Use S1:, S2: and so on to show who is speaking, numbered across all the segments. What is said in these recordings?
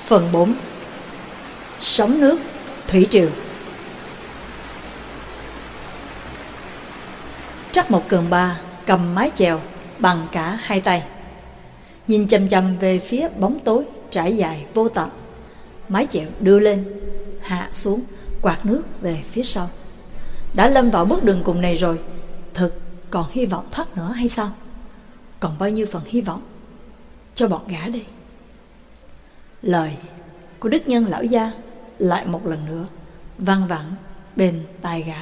S1: Phần 4. Sóng nước, thủy triều. Trắc Mộc Cường Ba cầm mái chèo bằng cả hai tay, nhìn chằm chằm về phía bóng tối trải dài vô tận. Mái chèo đưa lên, hạ xuống, quạt nước về phía sau. Đã lâm vào bước đường cùng này rồi, thực còn hy vọng thoát nữa hay sao? Còn bao nhiêu phần hy vọng cho bọn gã đây? Lời của đức nhân lão gia lại một lần nữa vang vẳng bên tai gã.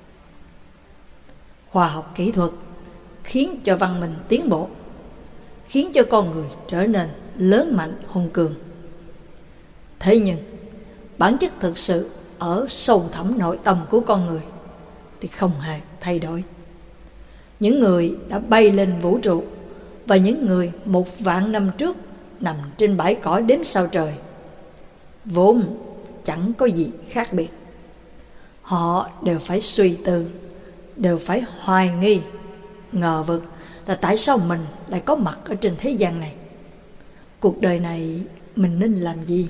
S1: Khoa học kỹ thuật khiến cho văn minh tiến bộ, khiến cho con người trở nên lớn mạnh hùng cường. Thế nhưng bản chất thực sự ở sâu thẳm nội tâm của con người thì không hề thay đổi. Những người đã bay lên vũ trụ và những người 1.000 năm trước nằm trên bãi cỏ đếm sao trời vốn chẳng có gì khác biệt. Họ đều phải suy tư, đều phải hoài nghi, ngờ vực là tại sao mình lại có mặt ở trên thế gian này. Cuộc đời này mình nên làm gì?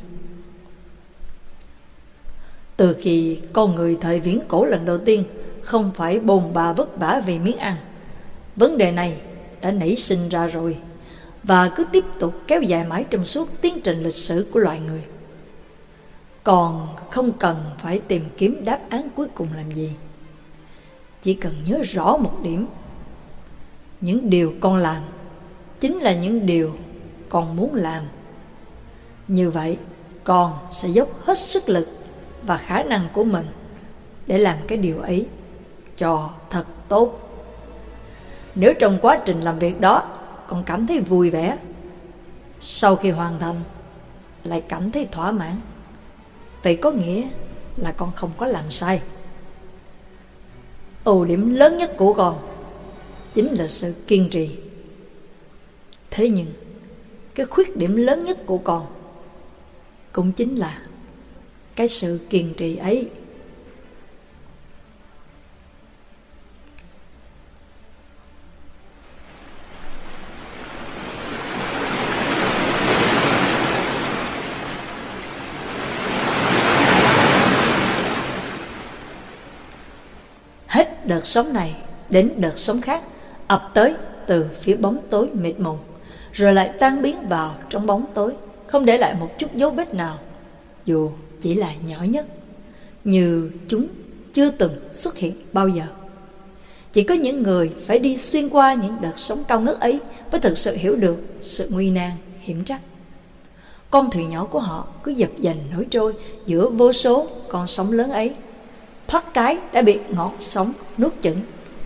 S1: Từ khi con người thời viễn cổ lần đầu tiên không phải bồn bà vất vả vì miếng ăn, vấn đề này đã nảy sinh ra rồi và cứ tiếp tục kéo dài mãi trong suốt tiến trình lịch sử của loài người. Còn không cần phải tìm kiếm đáp án cuối cùng làm gì. Chỉ cần nhớ rõ một điểm: những điều con làm chính là những điều con muốn làm. Như vậy con sẽ dốc hết sức lực và khả năng của mình để làm cái điều ấy cho thật tốt. Nếu trong quá trình làm việc đó con cảm thấy vui vẻ, sau khi hoàn thành lại cảm thấy thỏa mãn, vậy có nghĩa là con không có làm sai. Ưu điểm lớn nhất của con chính là sự kiên trì. Thế nhưng cái khuyết điểm lớn nhất của con cũng chính là cái sự kiên trì ấy. Hết đợt sóng này đến đợt sóng khác ập tới từ phía bóng tối mịt mùng, rồi lại tan biến vào trong bóng tối, không để lại một chút dấu vết nào, dù chỉ là nhỏ nhất, như chúng chưa từng xuất hiện bao giờ. Chỉ có những người phải đi xuyên qua những đợt sóng cao ngất ấy mới thực sự hiểu được sự nguy nan hiểm trắc. Con thuyền nhỏ của họ cứ dập dềnh nổi trôi giữa vô số con sóng lớn ấy, thoát cái đã bị ngọn sóng nuốt chửng.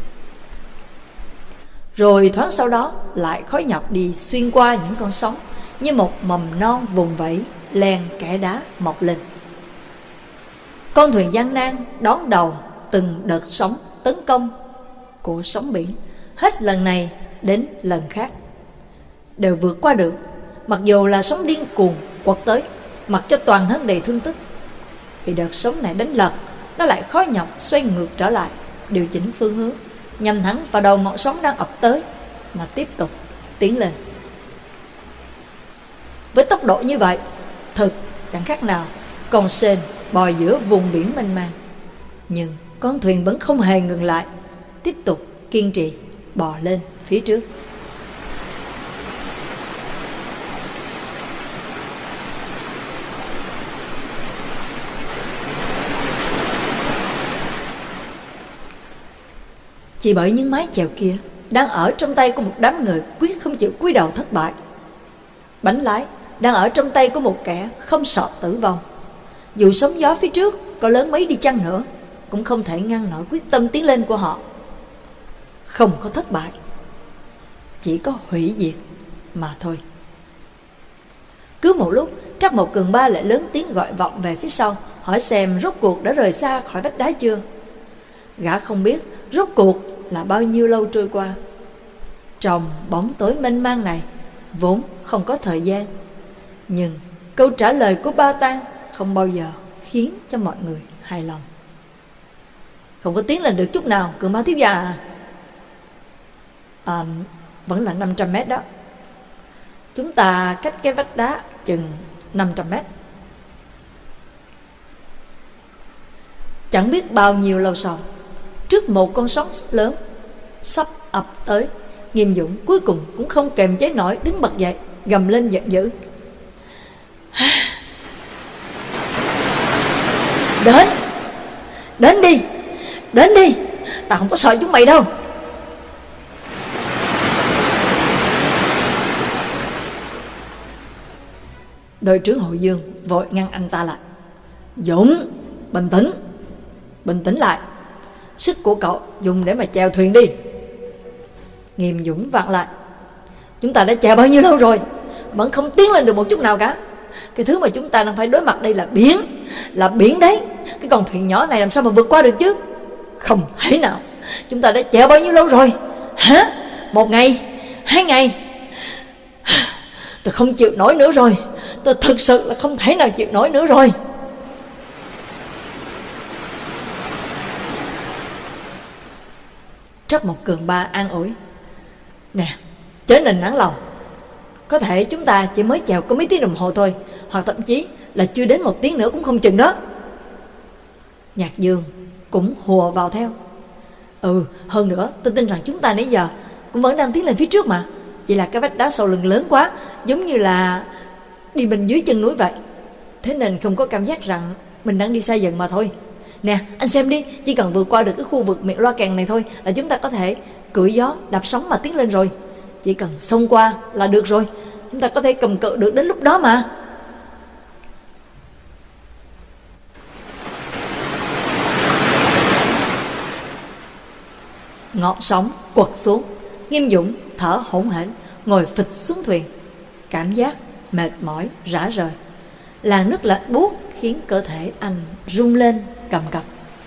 S1: Rồi thoáng sau đó lại khó nhọc đi xuyên qua những con sóng, như một mầm non vùng vẫy len kẽ đá mọc lên. Con thuyền gian nan đón đầu từng đợt sóng tấn công của sóng biển, hết lần này đến lần khác đều vượt qua được, mặc dù là sóng điên cuồng quật tới, mặc cho toàn thân đầy thương tích. Vì đợt sóng này đánh lật, nó lại khó nhọc xoay ngược trở lại, điều chỉnh phương hướng nhằm thẳng vào đầu ngọn sóng đang ập tới mà tiếp tục tiến lên. Với tốc độ như vậy, thực chẳng khác nào con sên bò giữa vùng biển mênh mang. Nhưng con thuyền vẫn không hề ngừng lại, tiếp tục kiên trì bò lên phía trước. Chỉ bởi những mái chèo kia đang ở trong tay của một đám người quyết không chịu cúi đầu thất bại. Bánh lái đang ở trong tay của một kẻ không sợ tử vong. Dù sóng gió phía trước có lớn mấy đi chăng nữa, cũng không thể ngăn nổi quyết tâm tiến lên của họ. Không có thất bại, chỉ có hủy diệt mà thôi. Cứ một lúc, Trắc Mộc Cường Ba lại lớn tiếng gọi vọng về phía sau, hỏi xem rốt cuộc đã rời xa khỏi vách đá chưa. Gã không biết rốt cuộc là bao nhiêu lâu trôi qua. Trong bóng tối mênh mang này vốn không có thời gian, nhưng câu trả lời của Ba Tang không bao giờ khiến cho mọi người hài lòng. Không có tiến lên được chút nào, Cường Ba thiếu gia à? Vẫn là 500 mét đó. Chúng ta cách cái vách đá chừng 500 mét. Chẳng biết bao nhiêu lâu sau, trước một con sóng lớn sắp ập tới, Nghiêm Dũng cuối cùng cũng không kềm chế nổi, đứng bật dậy, gầm lên giận dữ: Đến! Đến đi! Đến đi! Tao không có sợ chúng mày đâu! Đội trưởng Hội Dương vội ngăn anh ta lại: Dũng, bình tĩnh! Bình tĩnh lại! Sức của cậu dùng để mà chèo thuyền đi. Nghiêm Dũng vặn lại: Chúng ta đã chèo bao nhiêu lâu rồi, vẫn không tiến lên được một chút nào cả. Cái thứ mà chúng ta đang phải đối mặt đây là biển. Là biển đấy. Cái con thuyền nhỏ này làm sao mà vượt qua được chứ? Không thể nào. Chúng ta đã chèo bao nhiêu lâu rồi? Hả? 1 ngày? 2 ngày? Tôi không chịu nổi nữa rồi. Tôi thực sự là không thể nào chịu nổi nữa rồi. Trắc Mộc Cường Ba an ủi: Nè, chớ nên nản lòng. Có thể chúng ta chỉ mới chèo có mấy tiếng đồng hồ thôi, hoặc thậm chí là chưa đến 1 tiếng nữa cũng không chừng đó. Nhạc Dương cũng hùa vào theo: Hơn nữa tôi tin rằng chúng ta nãy giờ cũng vẫn đang tiến lên phía trước mà. Chỉ là cái vách đá sau lưng lớn quá, giống như là đi bên dưới chân núi vậy. Thế nên không có cảm giác rằng mình đang đi xa dần mà thôi. Nè, anh xem đi, chỉ cần vượt qua được cái khu vực miệng loa kèn này thôi là chúng ta có thể cưỡi gió, đạp sóng mà tiến lên rồi. Chỉ cần xông qua là được rồi. Chúng ta có thể cầm cự được đến lúc đó mà. Ngọn sóng quật xuống, Nghiêm Dũng thở hổn hển ngồi phịch xuống thuyền, cảm giác mệt mỏi rã rời. Làn nước lạnh buốt khiến cơ thể anh rung lên cầm cập.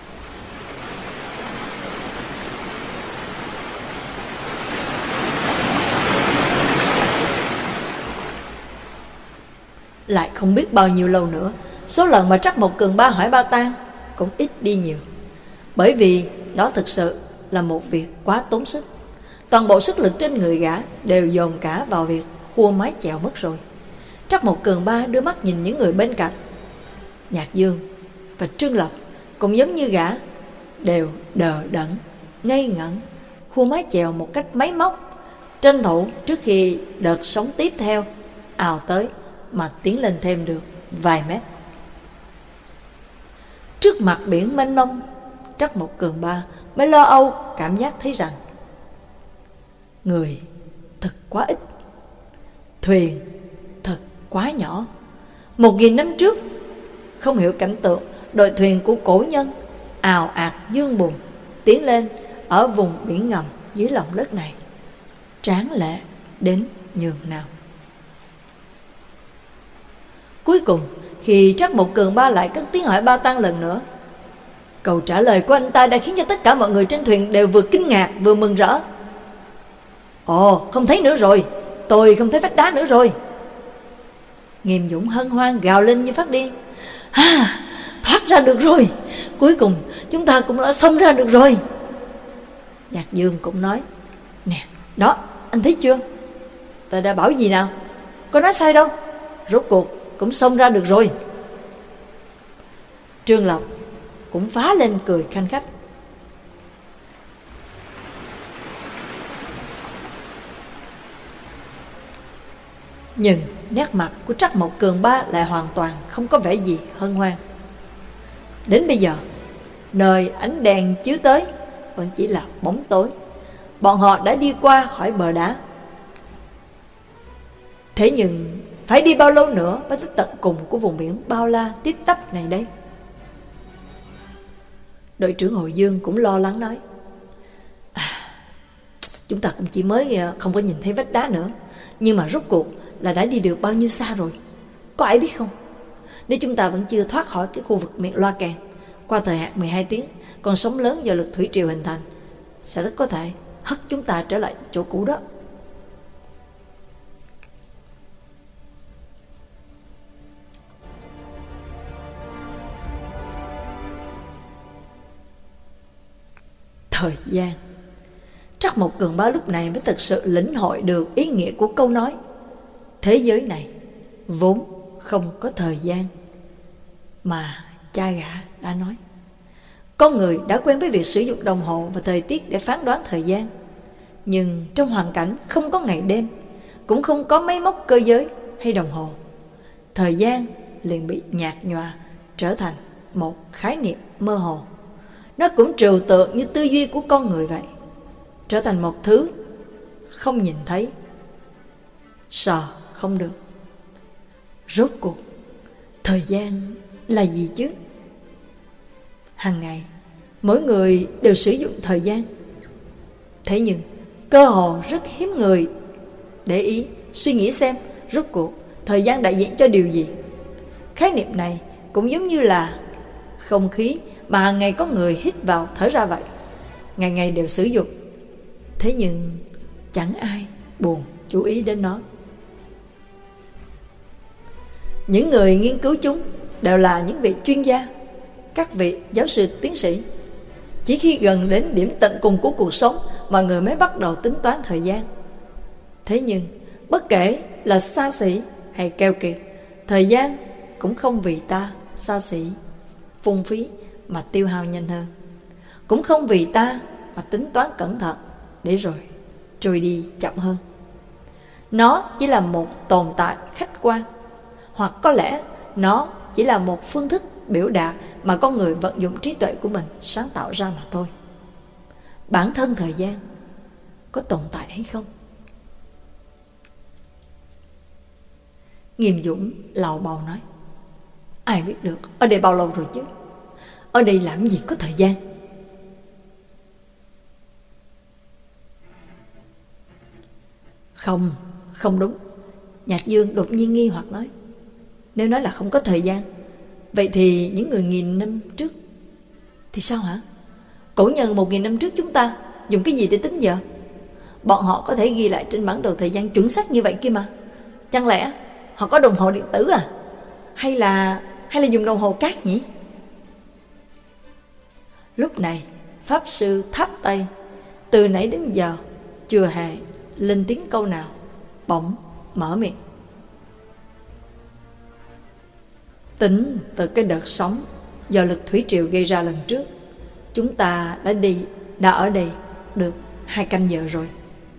S1: Lại không biết bao nhiêu lâu nữa, số lần mà Trắc Mộc Cường Ba hỏi Ba Tang cũng ít đi nhiều. Bởi vì đó thực sự là một việc quá tốn sức. Toàn bộ sức lực trên người gã đều dồn cả vào việc khua mái chèo mất rồi. Trắc Mộc Cường Ba đưa mắt nhìn những người bên cạnh. Nhạc Dương và Trương Lập cũng giống như gã, đều đờ đẫn, ngây ngẩn, khua mái chèo một cách máy móc, tranh thủ trước khi đợt sóng tiếp theo ào tới mà tiến lên thêm được vài mét. Trước mặt biển mênh mông, Trắc Mộc Cường Ba mới lo âu cảm giác thấy rằng người thật quá ít, thuyền thật quá nhỏ. 1000 năm trước, không hiểu cảnh tượng đội thuyền của cổ nhân ào ạt dương bùng tiến lên ở vùng biển ngầm dưới lòng đất này, tráng lệ đến nhường nào. Cuối cùng, khi Trắc Mộc Cường Ba lại cất tiếng hỏi Ba Tang lần nữa, câu trả lời của anh ta đã khiến cho tất cả mọi người trên thuyền đều vừa kinh ngạc vừa mừng rỡ. Ồ, không thấy nữa rồi, tôi không thấy vách đá nữa rồi. Nghiêm Dũng hân hoan gào lên như phát điên: Thoát ra được rồi, cuối cùng chúng ta cũng đã xông ra được rồi. Nhạc Dương cũng nói: Nè, đó, anh thấy chưa? Tôi đã bảo gì nào, có nói sai đâu. Rốt cuộc cũng xông ra được rồi. Trương Lập cũng phá lên cười khanh khách. Nhưng nét mặt của Trắc Mộc Cường Ba lại hoàn toàn không có vẻ gì hân hoan. Đến bây giờ, nơi ánh đèn chiếu tới vẫn chỉ là bóng tối. Bọn họ đã đi qua khỏi bờ đá. Thế nhưng phải đi bao lâu nữa mới tới tận cùng của vùng biển bao la tít tắp này đây? Đội trưởng Hội Dương cũng lo lắng nói: Chúng ta cũng chỉ mới không có nhìn thấy vách đá nữa, nhưng mà rốt cuộc là đã đi được bao nhiêu xa rồi, có ai biết không? Nếu chúng ta vẫn chưa thoát khỏi cái khu vực miệng loa kèn, qua thời hạn 12 tiếng, con sóng lớn do lực thủy triều hình thành sẽ rất có thể hất chúng ta trở lại chỗ cũ đó. Thời gian. Trắc Mộc Cường Ba lúc này mới thực sự lĩnh hội được ý nghĩa của câu nói: thế giới này vốn không có thời gian, mà cha gã đã nói. Con người đã quen với việc sử dụng đồng hồ và thời tiết để phán đoán thời gian. Nhưng trong hoàn cảnh không có ngày đêm, cũng không có máy móc cơ giới hay đồng hồ, thời gian liền bị nhạt nhòa, trở thành một khái niệm mơ hồ. Nó cũng trừu tượng như tư duy của con người vậy, trở thành một thứ không nhìn thấy, sờ không được. Rốt cuộc thời gian là gì chứ? Hàng ngày mỗi người đều sử dụng thời gian, thế nhưng cơ hồ rất hiếm người để ý suy nghĩ xem rốt cuộc thời gian đại diện cho điều gì. Khái niệm này cũng giống như là không khí mà hàng ngày có người hít vào thở ra vậy, ngày ngày đều sử dụng, thế nhưng chẳng ai buồn chú ý đến nó. Những người nghiên cứu chúng đều là những vị chuyên gia, các vị giáo sư tiến sĩ. Chỉ khi gần đến điểm tận cùng của cuộc sống, mọi người mới bắt đầu tính toán thời gian. Thế nhưng bất kể là xa xỉ hay keo kiệt, thời gian cũng không vì ta xa xỉ phung phí mà tiêu hao nhanh hơn, cũng không vì ta mà tính toán cẩn thận để rồi trôi đi chậm hơn. Nó chỉ là một tồn tại khách quan, hoặc có lẽ nó chỉ là một phương thức biểu đạt mà con người vận dụng trí tuệ của mình sáng tạo ra mà thôi. Bản thân thời gian có tồn tại hay không? Nghiêm Dũng lầu bầu nói: ai biết được, ở đây bao lâu rồi chứ? Ở đây làm gì có thời gian? Không đúng. Nhạc Dương đột nhiên nghi hoặc nói: nếu nói là không có thời gian, vậy thì những người nghìn năm trước thì sao hả? Cổ nhân 1000 năm trước chúng ta dùng cái gì để tính giờ? Bọn họ có thể ghi lại trên bản đồ thời gian chuẩn xác như vậy kia mà. Chẳng lẽ họ có đồng hồ điện tử à? Hay là dùng đồng hồ cát nhỉ? Lúc này Pháp Sư tháp tay, từ nãy đến giờ chưa hề lên tiếng câu nào, bỗng mở miệng: tính từ cái đợt sóng do lực thủy triều gây ra lần trước, chúng ta đã ở đây được 2 canh giờ rồi.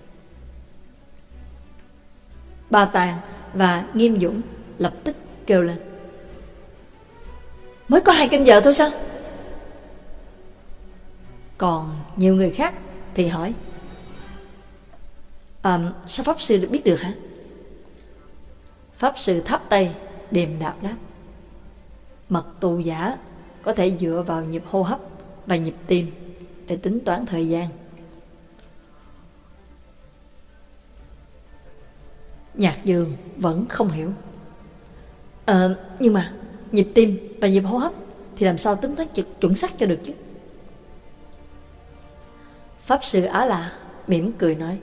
S1: Ba Tàng và Nghiêm Dũng lập tức kêu lên: mới có 2 canh giờ thôi sao? Còn nhiều người khác thì hỏi: sao Pháp Sư biết được hả? Pháp Sư tháp tay điềm đạm đáp: mật tù giả có thể dựa vào nhịp hô hấp và nhịp tim để tính toán thời gian. Nhạc Dương vẫn không hiểu: nhưng mà nhịp tim và nhịp hô hấp thì làm sao tính toán chuẩn xác cho được chứ? Pháp Sư Á La mỉm cười nói: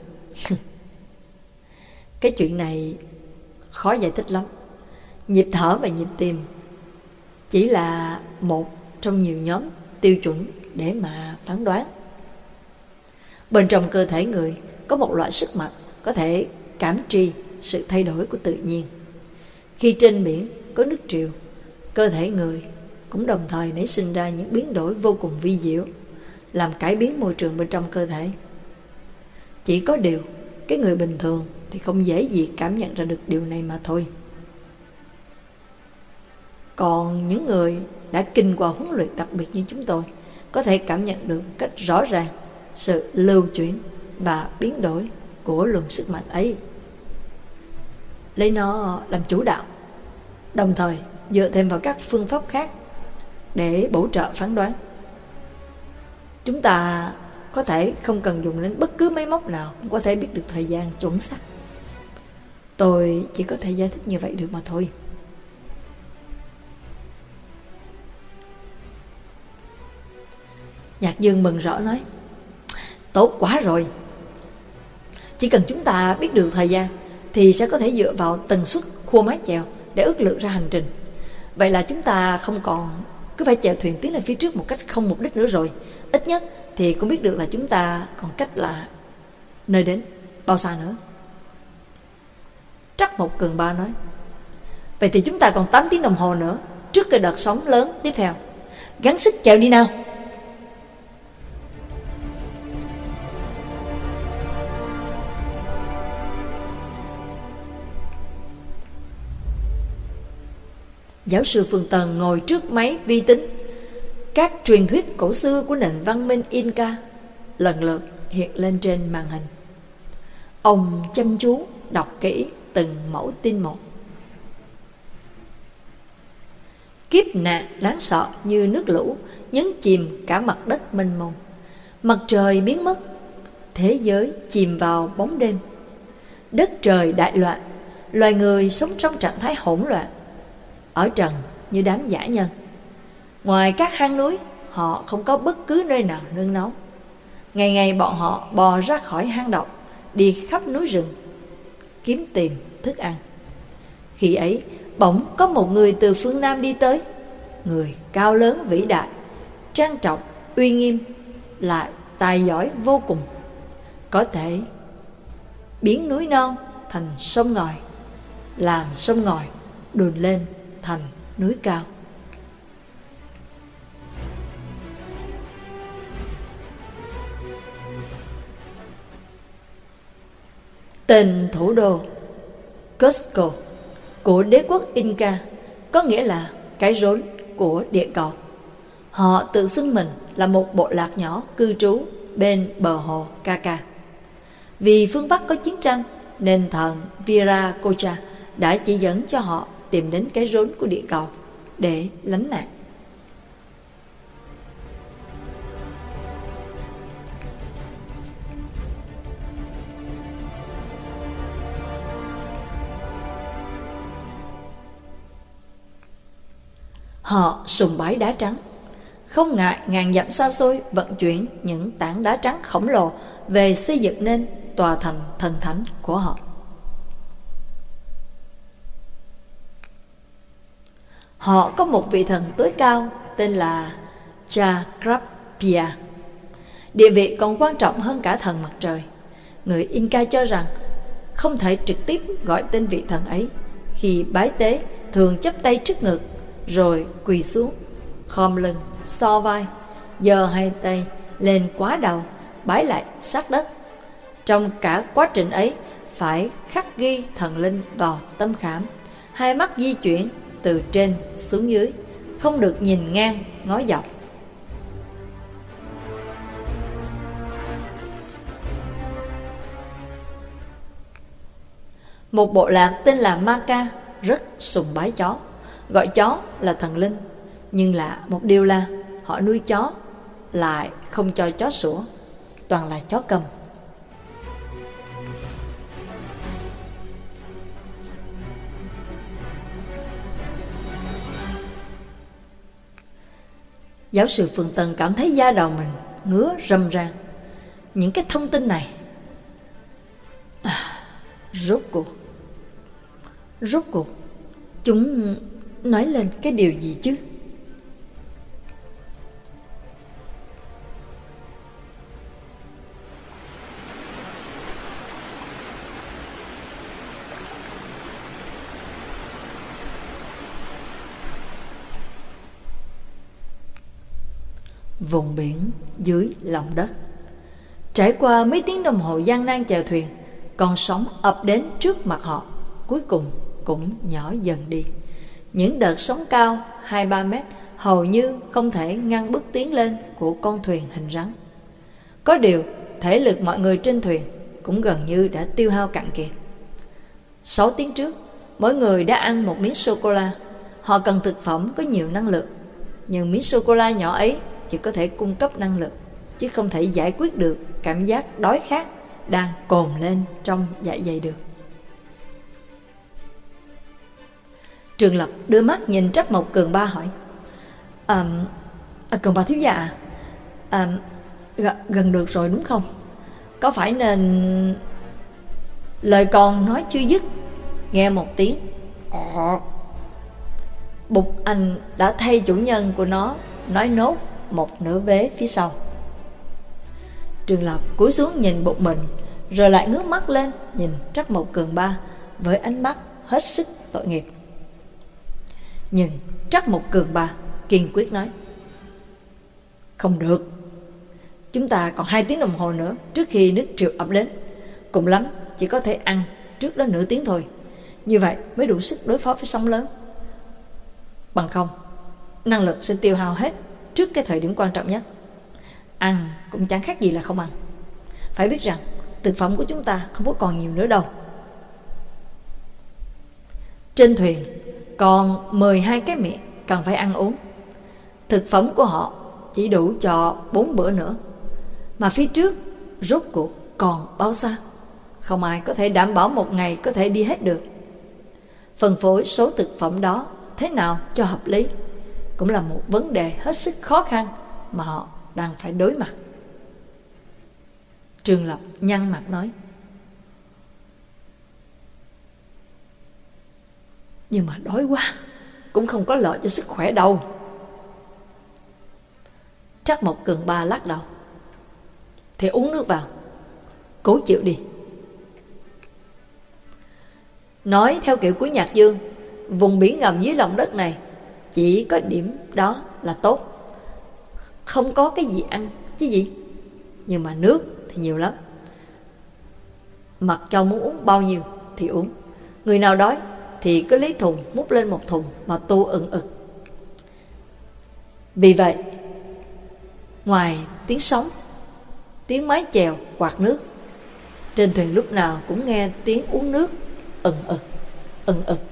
S1: cái chuyện này khó giải thích lắm. Nhịp thở và nhịp tim chỉ là một trong nhiều nhóm tiêu chuẩn để mà phán đoán. Bên trong cơ thể người có một loại sức mạnh có thể cảm tri sự thay đổi của tự nhiên. Khi trên biển có nước triều, cơ thể người cũng đồng thời nảy sinh ra những biến đổi vô cùng vi diệu, làm cải biến môi trường bên trong cơ thể. Chỉ có điều cái người bình thường thì không dễ gì cảm nhận ra được điều này mà thôi. Còn những người đã kinh qua huấn luyện đặc biệt như chúng tôi có thể cảm nhận được một cách rõ ràng sự lưu chuyển và biến đổi của luồng sức mạnh ấy, lấy nó làm chủ đạo, đồng thời dựa thêm vào các phương pháp khác để bổ trợ phán đoán. Chúng ta có thể không cần dùng đến bất cứ máy móc nào cũng có thể biết được thời gian chuẩn xác. Tôi chỉ có thể giải thích như vậy được mà thôi. Nhạc Dương mừng rỡ nói: tốt quá rồi. Chỉ cần chúng ta biết được thời gian thì sẽ có thể dựa vào tần suất khua mái chèo để ước lượng ra hành trình. Vậy là chúng ta không còn cứ phải chèo thuyền tiến lên phía trước một cách không mục đích nữa rồi. Ít nhất thì cũng biết được là chúng ta còn cách là nơi đến bao xa nữa. Trắc Mộc Cường Ba nói: vậy thì chúng ta còn 8 tiếng đồng hồ nữa trước cái đợt sóng lớn tiếp theo. Gắng sức chèo đi nào. Giáo sư Phương Tần ngồi trước máy vi tính. Các truyền thuyết cổ xưa của nền văn minh Inca lần lượt hiện lên trên màn hình. Ông chăm chú đọc kỹ từng mẫu tin một. Kiếp nạn đáng sợ như nước lũ nhấn chìm cả mặt đất mênh mông. Mặt trời biến mất, thế giới chìm vào bóng đêm. Đất trời đại loạn, loài người sống trong trạng thái hỗn loạn, ở trần như đám dã nhân. Ngoài các hang núi, họ không có bất cứ nơi nào nương náu. Ngày ngày bọn họ bò ra khỏi hang động, đi khắp núi rừng kiếm tìm thức ăn. Khi ấy bỗng có một người từ phương Nam đi tới. Người cao lớn vĩ đại, trang trọng, uy nghiêm, lại tài giỏi vô cùng, có thể biến núi non thành sông ngòi, làm sông ngòi đùn lên thành núi cao. Tên thủ đô Cusco của đế quốc Inca có nghĩa là cái rốn của địa cầu. Họ tự xưng mình là một bộ lạc nhỏ cư trú bên bờ hồ Caca. Vì phương Bắc có chiến tranh nên thần Viracocha đã chỉ dẫn cho họ tìm đến cái rốn của địa cầu để lánh nạn. Họ sùng bái đá trắng, không ngại ngàn dặm xa xôi vận chuyển những tảng đá trắng khổng lồ về xây dựng nên tòa thành thần thánh của họ. Họ có một vị thần tối cao tên là Chakrapia. Địa vị còn quan trọng hơn cả thần mặt trời. Người Inca cho rằng không thể trực tiếp gọi tên vị thần ấy. Khi bái tế thường chắp tay trước ngực, rồi quỳ xuống, khom lưng, so vai, giơ hai tay lên quá đầu, bái lại sát đất. Trong cả quá trình ấy phải khắc ghi thần linh vào tâm khảm. Hai mắt di chuyển từ trên xuống dưới, không được nhìn ngang ngó dọc. Một bộ lạc tên là Maca rất sùng bái chó, gọi chó là thần linh. Nhưng lạ một điều là họ nuôi chó lại không cho chó sủa, toàn là chó cầm. Giáo sư Phương Tân cảm thấy da đầu mình ngứa râm ran. Những cái thông tin này rốt cuộc chúng nói lên cái điều gì chứ? Vùng biển dưới lòng đất. Trải qua mấy tiếng đồng hồ gian nan chèo thuyền, con sóng ập đến trước mặt họ, cuối cùng cũng nhỏ dần đi. Những đợt sóng cao 2-3 mét hầu như không thể ngăn bước tiến lên của con thuyền hình rắn. Có điều, thể lực mọi người trên thuyền cũng gần như đã tiêu hao cạn kiệt. 6 tiếng trước, mỗi người đã ăn một miếng sô-cô-la. Họ cần thực phẩm có nhiều năng lượng, nhưng miếng sô-cô-la nhỏ ấy chỉ có thể cung cấp năng lượng, chứ không thể giải quyết được cảm giác đói khát đang cồn lên trong dạ dày được. Trường Lập đưa mắt nhìn Trắc Mộc Cường Ba hỏi: Cường Ba thiếu gia gần được rồi đúng không? Có phải nên... Lời còn nói chưa dứt, nghe một tiếng bụng anh đã thay chủ nhân của nó nói nốt một nửa vế phía sau. Trường Lập cúi xuống nhìn bụng mình, rồi lại ngước mắt lên nhìn Trắc Mộc Cường Ba với ánh mắt hết sức tội nghiệp. Nhưng Trắc Mộc Cường Ba kiên quyết nói: Không được, chúng ta còn 2 tiếng đồng hồ nữa trước khi nước triều ập đến. Cùng lắm chỉ có thể ăn trước đó nửa tiếng thôi. Như vậy mới đủ sức đối phó với sóng lớn. Bằng không, năng lực sẽ tiêu hao hết trước cái thời điểm quan trọng nhất. Ăn cũng chẳng khác gì là không ăn. Phải biết rằng thực phẩm của chúng ta không có còn nhiều nữa đâu. Trên thuyền còn 12 cái miệng cần phải ăn uống. Thực phẩm của họ chỉ đủ cho 4 bữa nữa, mà phía trước rốt cuộc còn bao xa? Không ai có thể đảm bảo một ngày có thể đi hết được. Phân phối số thực phẩm đó thế nào cho hợp lý cũng là một vấn đề hết sức khó khăn mà họ đang phải đối mặt. Trương Lập nhăn mặt nói: nhưng mà đói quá cũng không có lợi cho sức khỏe đâu. Trắc Mộc Cường Ba lắc đầu: thì uống nước vào, cố chịu đi. Nói theo kiểu của Nhạc Dương, vùng biển ngầm dưới lòng đất này chỉ có điểm đó là tốt, không có cái gì ăn chứ gì. Nhưng mà nước thì nhiều lắm. Mặc Châu muốn uống bao nhiêu thì uống. Người nào đói thì cứ lấy thùng múc lên một thùng mà tu ừng ực. Vì vậy, ngoài tiếng sóng, tiếng mái chèo quạt nước, trên thuyền lúc nào cũng nghe tiếng uống nước ừng ực, ừng ực.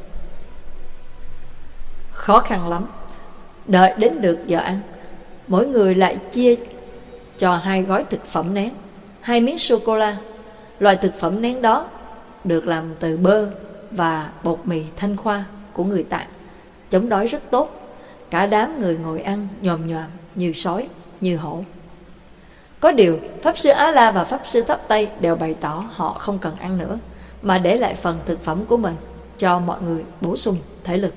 S1: Khó khăn lắm. Đợi đến được giờ ăn, mỗi người lại chia cho 2 gói thực phẩm nén, 2 miếng sô-cô-la. Loại thực phẩm nén đó được làm từ bơ và bột mì Thanh Khoa của người Tạng, chống đói rất tốt. Cả đám người ngồi ăn nhòm nhòm như sói, như hổ. Có điều, Pháp Sư Á La và Pháp Sư Tháp Tây đều bày tỏ họ không cần ăn nữa, mà để lại phần thực phẩm của mình cho mọi người bổ sung thể lực.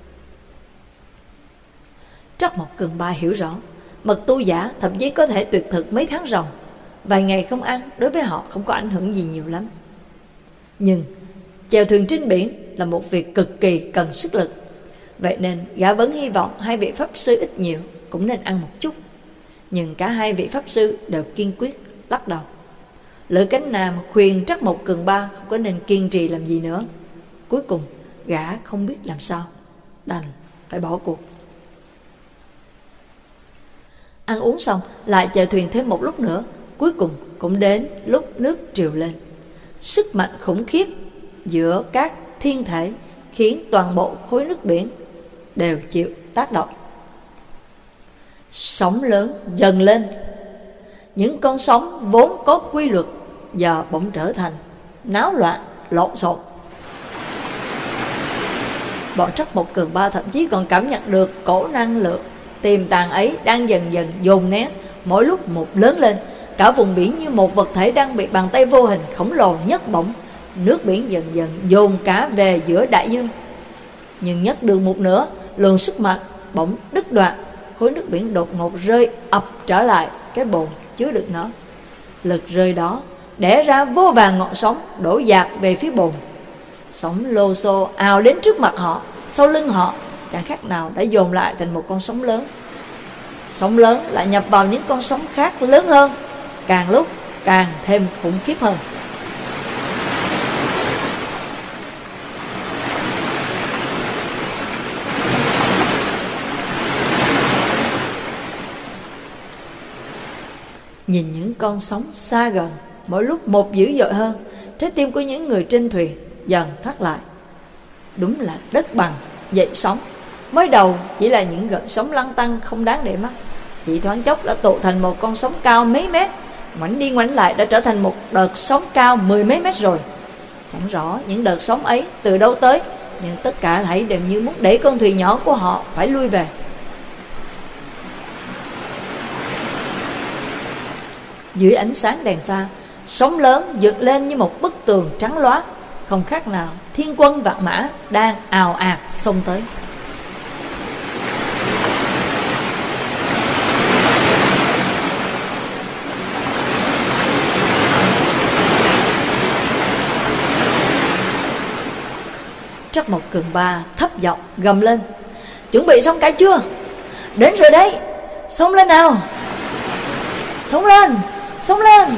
S1: Trắc Mộc Cường Ba hiểu rõ, mật tu giả thậm chí có thể tuyệt thực mấy tháng ròng. Vài ngày không ăn đối với họ không có ảnh hưởng gì nhiều lắm. Nhưng chèo thuyền trên biển là một việc cực kỳ cần sức lực. Vậy nên gã vẫn hy vọng 2 vị Pháp Sư ít nhiều cũng nên ăn một chút. Nhưng cả 2 vị Pháp Sư đều kiên quyết lắc đầu. Lữ Cánh Nam khuyên Trắc Mộc Cường Ba không có nên kiên trì làm gì nữa. Cuối cùng gã không biết làm sao, đành phải bỏ cuộc. Ăn uống xong lại chèo thuyền thêm một lúc nữa. Cuối cùng cũng đến lúc nước triều lên. Sức mạnh khủng khiếp giữa các thiên thể khiến toàn bộ khối nước biển đều chịu tác động. Sóng lớn dần lên. Những con sóng vốn có quy luật giờ bỗng trở thành náo loạn, lộn xộn. Bọn Trắc Mộc Cường Ba thậm chí còn cảm nhận được cổ năng lượng tiềm tàng ấy đang dần dần dồn nén, mỗi lúc một lớn lên. Cả vùng biển như một vật thể đang bị bàn tay vô hình khổng lồ nhấc bổng. Nước biển dần dần dồn cả về giữa đại dương. Nhưng nhấc được một nửa, luồng sức mạnh bỗng đứt đoạn. Khối nước biển đột ngột rơi ập trở lại cái bồn chứa đựng nó. Lực rơi đó đẻ ra vô vàn ngọn sóng đổ dạt về phía bồn. Sóng lô xô ào đến trước mặt họ, sau lưng họ chẳng khác nào đã dồn lại thành một con sóng lớn. Sóng lớn lại nhập vào những con sóng khác lớn hơn, càng lúc càng thêm khủng khiếp hơn. Nhìn những con sóng xa gần mỗi lúc một dữ dội hơn, trái tim của những người trên thuyền dần thắt lại. Đúng là đất bằng dậy sóng. Mới đầu chỉ là những gợn sóng lăn tăn không đáng để mắt, chỉ thoáng chốc đã tụ thành một con sóng cao mấy mét. Ngoảnh đi ngoảnh lại đã trở thành một đợt sóng cao 10 mấy mét rồi. Chẳng rõ những đợt sóng ấy từ đâu tới, nhưng tất cả thảy đều như muốn đẩy con thuyền nhỏ của họ phải lui về. Dưới ánh sáng đèn pha, sóng lớn dựng lên như một bức tường trắng loá, không khác nào thiên quân vạn mã đang ào ạt xông tới. Trắc Mộc Cường Ba thấp giọng gầm lên: chuẩn bị xong cả chưa? Đến rồi đấy, xông lên nào, xông lên, xông lên.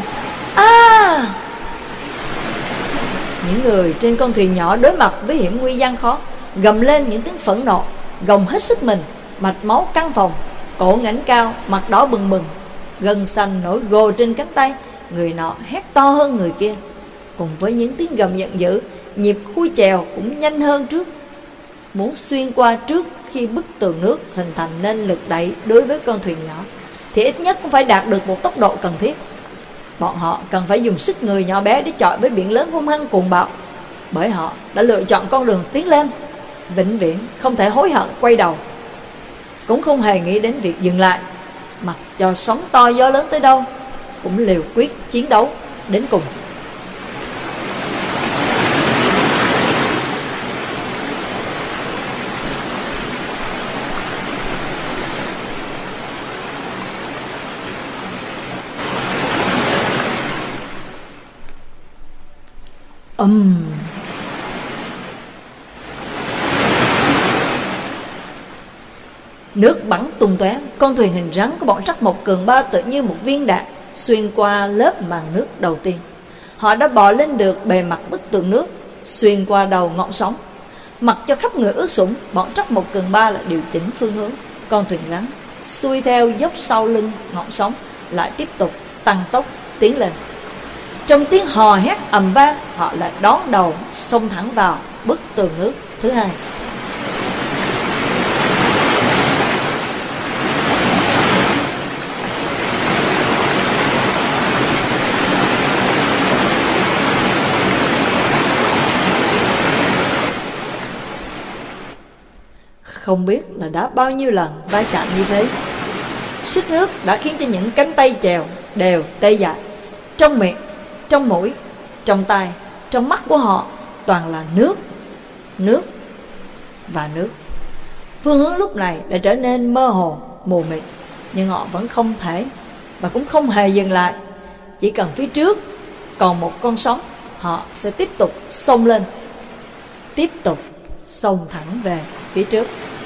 S1: Những người trên con thuyền nhỏ đối mặt với hiểm nguy gian khó gầm lên những tiếng phẫn nộ. gồng hết sức mình, mạch máu căng phồng, cổ ngẩng cao, mặt đỏ bừng bừng, gân xanh nổi gồ trên cánh tay. Người nọ hét to hơn người kia, cùng với những tiếng gầm giận dữ, nhịp khui chèo cũng nhanh hơn trước. Muốn xuyên qua trước khi bức tường nước hình thành nên lực đẩy đối với con thuyền nhỏ, thì ít nhất cũng phải đạt được một tốc độ cần thiết. Bọn họ cần phải dùng sức người nhỏ bé để chọi với biển lớn hung hăng cuồng bạo, bởi họ đã lựa chọn con đường tiến lên, vĩnh viễn không thể hối hận quay đầu, cũng không hề nghĩ đến việc dừng lại. Mặc cho sóng to gió lớn tới đâu, cũng liều quyết chiến đấu đến cùng. Nước bắn tung tóe, con thuyền hình rắn của bọn Trắc Mộc Cường Ba tự như một viên đạn xuyên qua lớp màn nước đầu tiên. Họ đã bò lên được bề mặt bức tường nước, xuyên qua đầu ngọn sóng. Mặc cho khắp người ướt sũng, bọn Trắc Mộc Cường Ba lại điều chỉnh phương hướng. Con thuyền rắn xuôi theo dốc sau lưng ngọn sóng, lại tiếp tục tăng tốc tiến lên. Trong tiếng hò hét ầm vang, họ lại đón đầu xông thẳng vào bức tường nước thứ hai. Không biết là đã bao nhiêu lần va chạm như thế. Sức nước đã khiến cho những cánh tay chèo đều tê dại. Trong miệng, trong mũi, trong tai, trong mắt của họ toàn là nước, nước và nước. Phương hướng lúc này đã trở nên mơ hồ, mù mịt, nhưng họ vẫn không thể và cũng không hề dừng lại. Chỉ cần phía trước còn một con sóng, họ sẽ tiếp tục xông lên, tiếp tục xông thẳng về phía trước.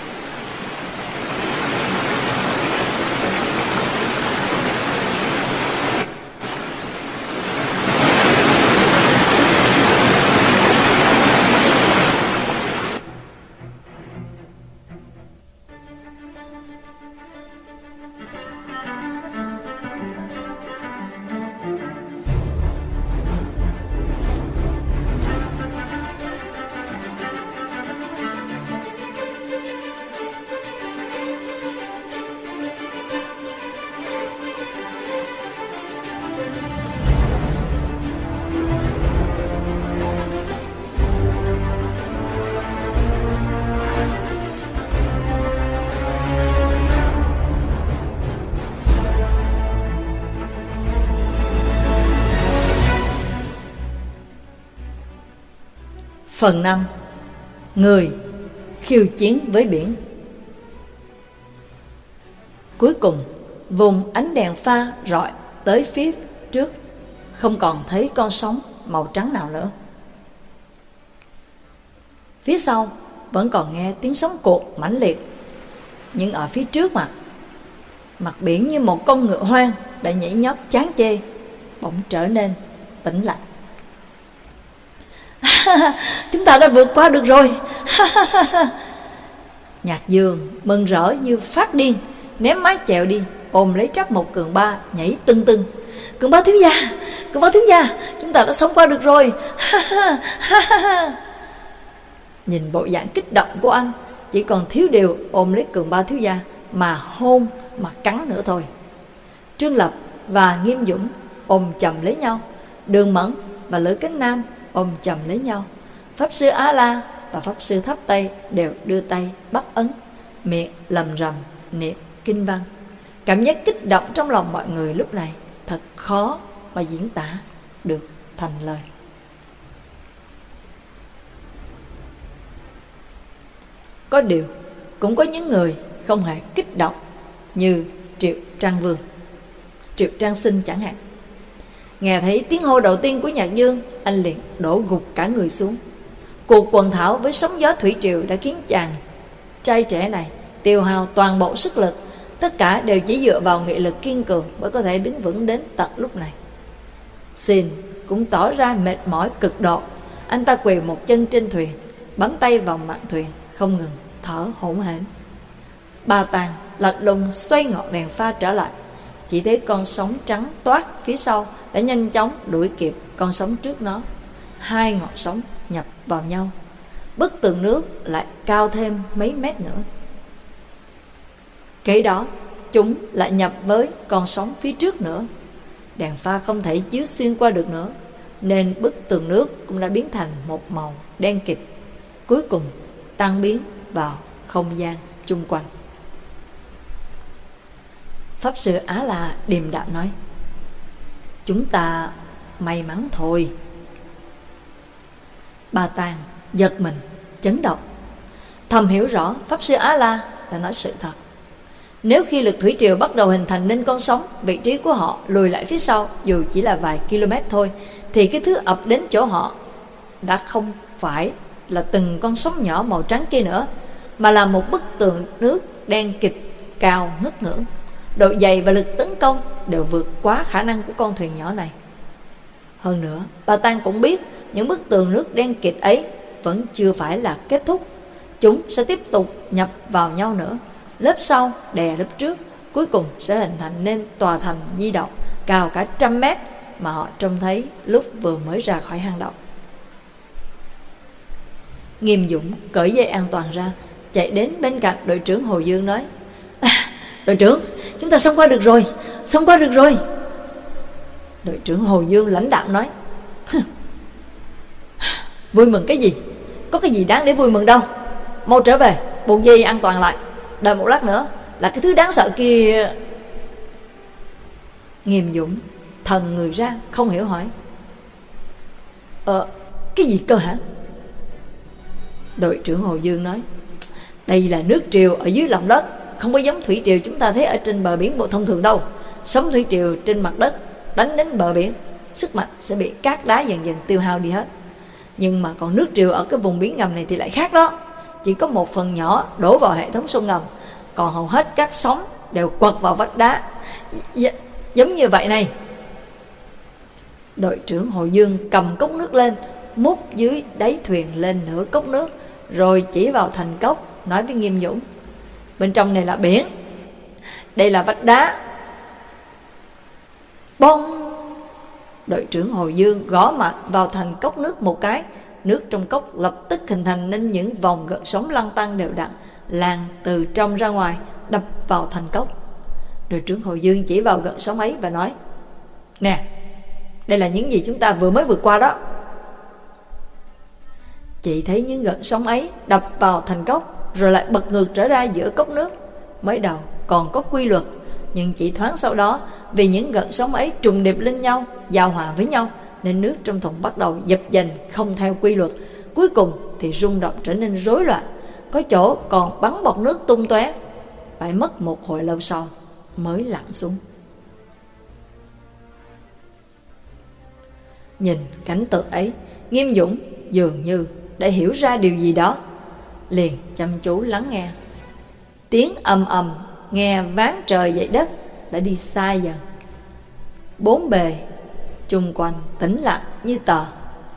S1: Phần 5. Người khiêu chiến với biển. Cuối cùng, vùng ánh đèn pha rọi tới phía trước, không còn thấy con sóng màu trắng nào nữa. Phía sau vẫn còn nghe tiếng sóng cuộn mãnh liệt, nhưng ở phía trước mặt biển như một con ngựa hoang đã nhảy nhót chán chê, bỗng trở nên tĩnh lặng. Chúng ta đã vượt qua được rồi. Nhạc Dương mừng rỡ như phát điên, ném mái chèo đi, ôm lấy Trắc Mộc Cường Ba nhảy tưng tưng. Cường Ba thiếu gia, chúng ta đã sống qua được rồi. Nhìn bộ dạng kích động của anh, chỉ còn thiếu điều ôm lấy Cường Ba thiếu gia mà hôn mà cắn nữa thôi. Trương Lập và Nghiêm Dũng ôm chầm lấy nhau, Đường Mẫn và Lữ Cánh Nam ôm chầm lấy nhau. Pháp sư Á La và Pháp sư Tháp Tây đều đưa tay bắt ấn, miệng lầm rầm niệm kinh văn. Cảm giác kích động trong lòng mọi người lúc này thật khó mà diễn tả được thành lời. Có điều cũng có những người không hề kích động, như Triệu Trang Vương, Triệu Trang Sinh chẳng hạn. Nghe thấy tiếng hô đầu tiên của Nhạc Dương, anh liền đổ gục cả người xuống. Cuộc quần thảo với sóng gió thủy triều đã khiến chàng trai trẻ này tiêu hao toàn bộ sức lực. Tất cả đều chỉ dựa vào nghị lực kiên cường mới có thể đứng vững đến tận lúc này. Xin cũng tỏ ra mệt mỏi cực độ. Anh ta quỳ một chân trên thuyền, bấm tay vào mạn thuyền, không ngừng thở hổn hển. Bà Tàng lạnh lùng xoay ngọn đèn pha trở lại. Chỉ thấy con sóng trắng toát phía sau đã nhanh chóng đuổi kịp con sóng trước nó. Hai ngọn sóng nhập vào nhau. Bức tường nước lại cao thêm mấy mét nữa. Kế đó chúng lại nhập với con sóng phía trước nữa. Đèn pha không thể chiếu xuyên qua được nữa, nên bức tường nước cũng đã biến thành một màu đen kịt, cuối cùng tan biến vào không gian chung quanh. Pháp sư Á La điềm đạm nói: chúng ta may mắn thôi. Bà Tàng giật mình, chấn động, thầm hiểu rõ Pháp sư Á La đã nói sự thật. Nếu khi lực thủy triều bắt đầu hình thành nên con sóng, vị trí của họ lùi lại phía sau dù chỉ là vài km thôi, thì cái thứ ập đến chỗ họ đã không phải là từng con sóng nhỏ màu trắng kia nữa, mà là một bức tường nước đen kịt cao ngất ngưỡng. Độ dày và lực tấn công đều vượt quá khả năng của con thuyền nhỏ này. Hơn nữa, bà Tang cũng biết những bức tường nước đen kịt ấy vẫn chưa phải là kết thúc. Chúng sẽ tiếp tục nhập vào nhau nữa, lớp sau đè lớp trước, cuối cùng sẽ hình thành nên tòa thành di động cao cả 100 mét mà họ trông thấy lúc vừa mới ra khỏi hang động. Nghiêm Dũng cởi dây an toàn ra, chạy đến bên cạnh đội trưởng Hồ Dương nói: đội trưởng, chúng ta xông qua được rồi, xông qua được rồi. Đội trưởng Hồ Dương lãnh đạm nói: vui mừng cái gì? Có cái gì đáng để vui mừng đâu. Mau trở về, buộc dây an toàn lại. Đợi một lát nữa là cái thứ đáng sợ kia. Nghiêm Dũng thần người ra, không hiểu hỏi: cái gì cơ hả? Đội trưởng Hồ Dương nói: đây là nước triều ở dưới lòng đất, không có giống thủy triều chúng ta thấy ở trên bờ biển bộ thông thường đâu. Sóng thủy triều trên mặt đất đánh đến bờ biển, sức mạnh sẽ bị cát đá dần dần tiêu hao đi hết. Nhưng mà còn nước triều ở cái vùng biển ngầm này thì lại khác đó. Chỉ có một phần nhỏ đổ vào hệ thống sông ngầm, còn hầu hết các sóng đều quật vào vách đá, giống như vậy này. Đội trưởng Hồ Dương cầm cốc nước lên, múc dưới đáy thuyền lên nửa cốc nước, rồi chỉ vào thành cốc nói với Nghiêm Dũng: bên trong này là biển, đây là vách đá. Bông! Đội trưởng Hồ Dương gõ mạnh vào thành cốc nước một cái, nước trong cốc lập tức hình thành nên những vòng gợn sóng lăn tăn đều đặn, lan từ trong ra ngoài, đập vào thành cốc. Đội trưởng Hồ Dương chỉ vào gợn sóng ấy và nói: nè, đây là những gì chúng ta vừa mới vượt qua đó. Chị thấy những gợn sóng ấy đập vào thành cốc rồi lại bật ngược trở ra giữa cốc nước. Mới đầu còn có quy luật, nhưng chỉ thoáng sau đó, vì những gợn sóng ấy trùng điệp lên nhau, giao hòa với nhau, nên nước trong thùng bắt đầu dập dềnh không theo quy luật. Cuối cùng thì rung động trở nên rối loạn, có chỗ còn bắn bọt nước tung tóe. Phải mất một hồi lâu sau mới lặn xuống. Nhìn cảnh tượng ấy, Nghiêm Dũng dường như đã hiểu ra điều gì đó, liền chăm chú lắng nghe. Tiếng ầm ầm nghe ván trời dậy đất đã đi xa dần. Bốn bề chung quanh tĩnh lặng như tờ.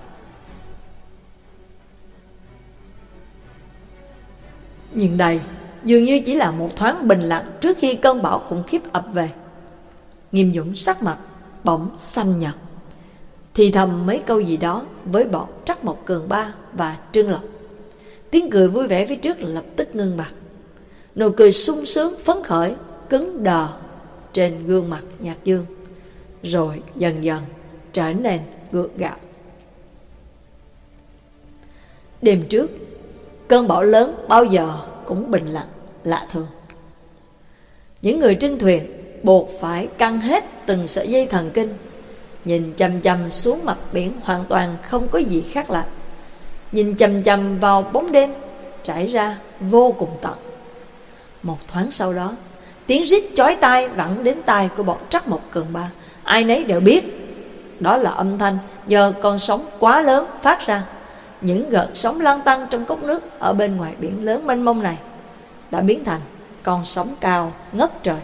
S1: Nhưng đây dường như chỉ là một thoáng bình lặng trước khi cơn bão khủng khiếp ập về. Nghiêm Dũng sắc mặt bỗng xanh nhợt, thì thầm mấy câu gì đó với bọn Trắc Mộc Cường Ba và Trương Lộc. Tiếng cười vui vẻ phía trước lập tức ngưng bặt. Nụ cười sung sướng phấn khởi cứng đờ trên gương mặt Nhạc Dương, rồi dần dần trở nên gượng gạo. Đêm trước, cơn bão lớn bao giờ cũng bình lặng lạ thường. Những người trên thuyền buộc phải căng hết từng sợi dây thần kinh, nhìn chằm chằm xuống mặt biển hoàn toàn không có gì khác lạ, nhìn chằm chằm vào bóng đêm trải ra vô cùng tận. Một thoáng sau đó, tiếng rít chói tai vẳng đến tai của bọn Trắc Mộc Cường Ba. Ai nấy đều biết đó là âm thanh do con sóng quá lớn phát ra. Những gợn sóng lăn tăn trong cốc nước ở bên ngoài biển lớn mênh mông này đã biến thành con sóng cao ngất trời.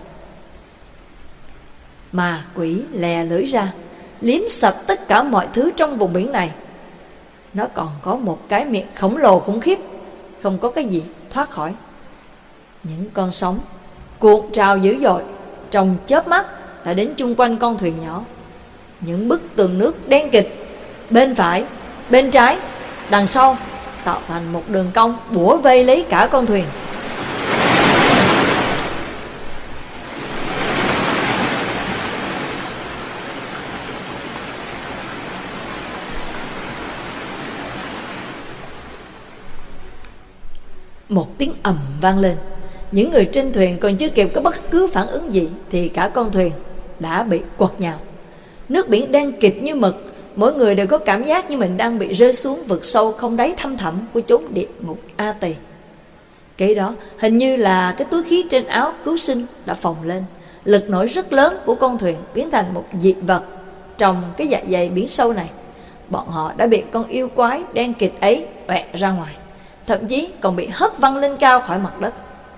S1: Ma quỷ lè lưỡi ra, liếm sạch tất cả mọi thứ trong vùng biển này. Nó còn có một cái miệng khổng lồ khủng khiếp, không có cái gì thoát khỏi. Những con sóng cuộn trào dữ dội trong chớp mắt đã đến chung quanh con thuyền nhỏ. Những bức tường nước đen kịt bên phải, bên trái, đằng sau tạo thành một đường cong bủa vây lấy cả con thuyền. Một tiếng ầm vang lên. Những người trên thuyền còn chưa kịp có bất cứ phản ứng gì thì cả con thuyền đã bị quật nhào. Nước biển đen kịt như mực, mỗi người đều có cảm giác như mình đang bị rơi xuống vực sâu không đáy thăm thẳm của chốn địa ngục A Tỳ. Kế đó hình như là cái túi khí trên áo cứu sinh đã phồng lên. Lực nổi rất lớn của con thuyền biến thành một dị vật trong cái dạ dày biển sâu này. Bọn họ đã bị con yêu quái đen kịt ấy quẹt ra ngoài, thậm chí còn bị hất văng lên cao khỏi mặt đất.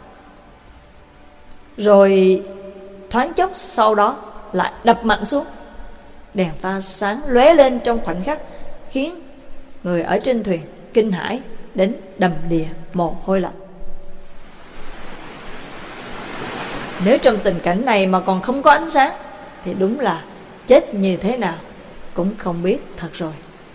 S1: Rồi thoáng chốc sau đó lại đập mạnh xuống. Đèn pha sáng lóe lên trong khoảnh khắc, khiến người ở trên thuyền kinh hãi đến đầm đìa mồ hôi lạnh. Nếu trong tình cảnh này mà còn không có ánh sáng thì đúng là chết như thế nào cũng không biết thật rồi.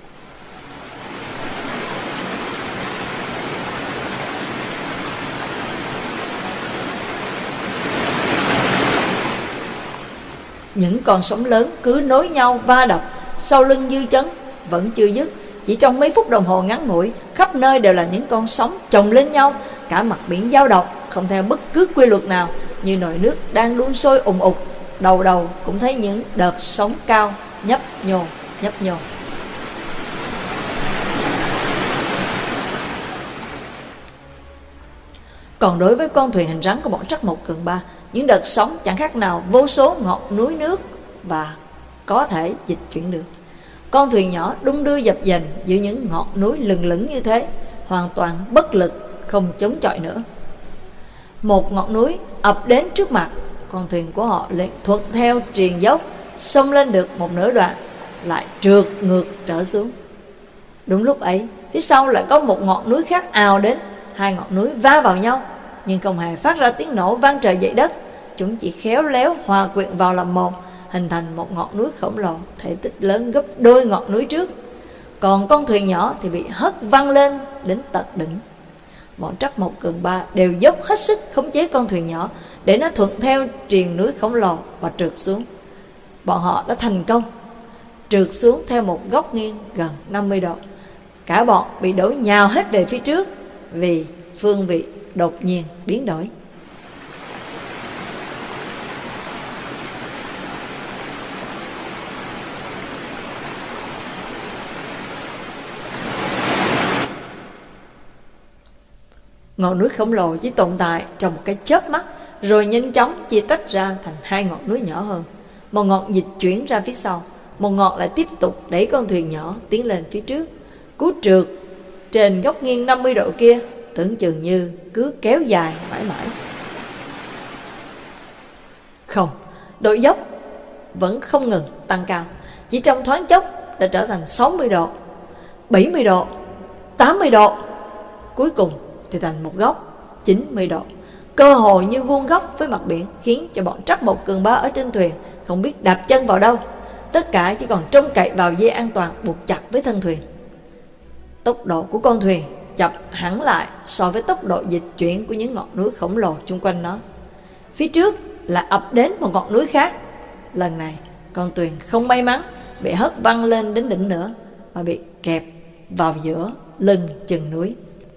S1: Những con sóng lớn cứ nối nhau va đập, sau lưng dư chấn vẫn chưa dứt. Chỉ trong mấy phút đồng hồ ngắn ngủi, khắp nơi đều là những con sóng chồng lên nhau, cả mặt biển dao động không theo bất cứ quy luật nào, như nồi nước đang đun sôi ùng ục. Đầu đầu cũng thấy những đợt sóng cao nhấp nhô nhấp nhô. Còn đối với con thuyền hình rắn của bọn Trắc Mộc Cường Ba, những đợt sóng chẳng khác nào vô số ngọn núi nước và có thể dịch chuyển được. Con thuyền nhỏ đung đưa dập dềnh giữa những ngọn núi lừng lững như thế, hoàn toàn bất lực, không chống chọi nữa. Một ngọn núi ập đến trước mặt, con thuyền của họ liền thuận theo triền dốc xông lên được một nửa đoạn, lại trượt ngược trở xuống. Đúng lúc ấy, phía sau lại có một ngọn núi khác ào đến. Hai ngọn núi va vào nhau, nhưng không hề phát ra tiếng nổ vang trời dậy đất. Chúng chỉ khéo léo hòa quyện vào làm một, hình thành một ngọn núi khổng lồ, thể tích lớn gấp đôi ngọn núi trước. Còn con thuyền nhỏ thì bị hất văng lên đến tận đỉnh. Bọn Trắc Mộc Cường Ba đều dốc hết sức khống chế con thuyền nhỏ để nó thuận theo triền núi khổng lồ và trượt xuống. Bọn họ đã thành công, trượt xuống theo một góc nghiêng gần 50 độ. Cả bọn bị đổ nhào hết về phía trước vì phương vị đột nhiên biến đổi. Ngọn núi khổng lồ chỉ tồn tại trong một cái chớp mắt, rồi nhanh chóng chia tách ra thành hai ngọn núi nhỏ hơn. Một ngọn dịch chuyển ra phía sau, một ngọn lại tiếp tục đẩy con thuyền nhỏ tiến lên phía trước. Cú trượt trên góc nghiêng 50 độ kia tưởng chừng như cứ kéo dài mãi mãi. Không, độ dốc vẫn không ngừng tăng cao. Chỉ trong thoáng chốc đã trở thành 60 độ, 70 độ, 80 độ. Cuối cùng thì thành một góc 90 độ, cơ hồ như vuông góc với mặt biển, khiến cho bọn Trắc Mộc Cường Ba ở trên thuyền không biết đạp chân vào đâu. Tất cả chỉ còn trông cậy vào dây an toàn buộc chặt với thân thuyền. Tốc độ của con thuyền chậm hẳn lại so với tốc độ dịch chuyển của những ngọn núi khổng lồ chung quanh nó. Phía trước là ập đến một ngọn núi khác. Lần này con thuyền không may mắn bị hất văng lên đến đỉnh nữa, mà bị kẹp vào giữa lưng chừng núi.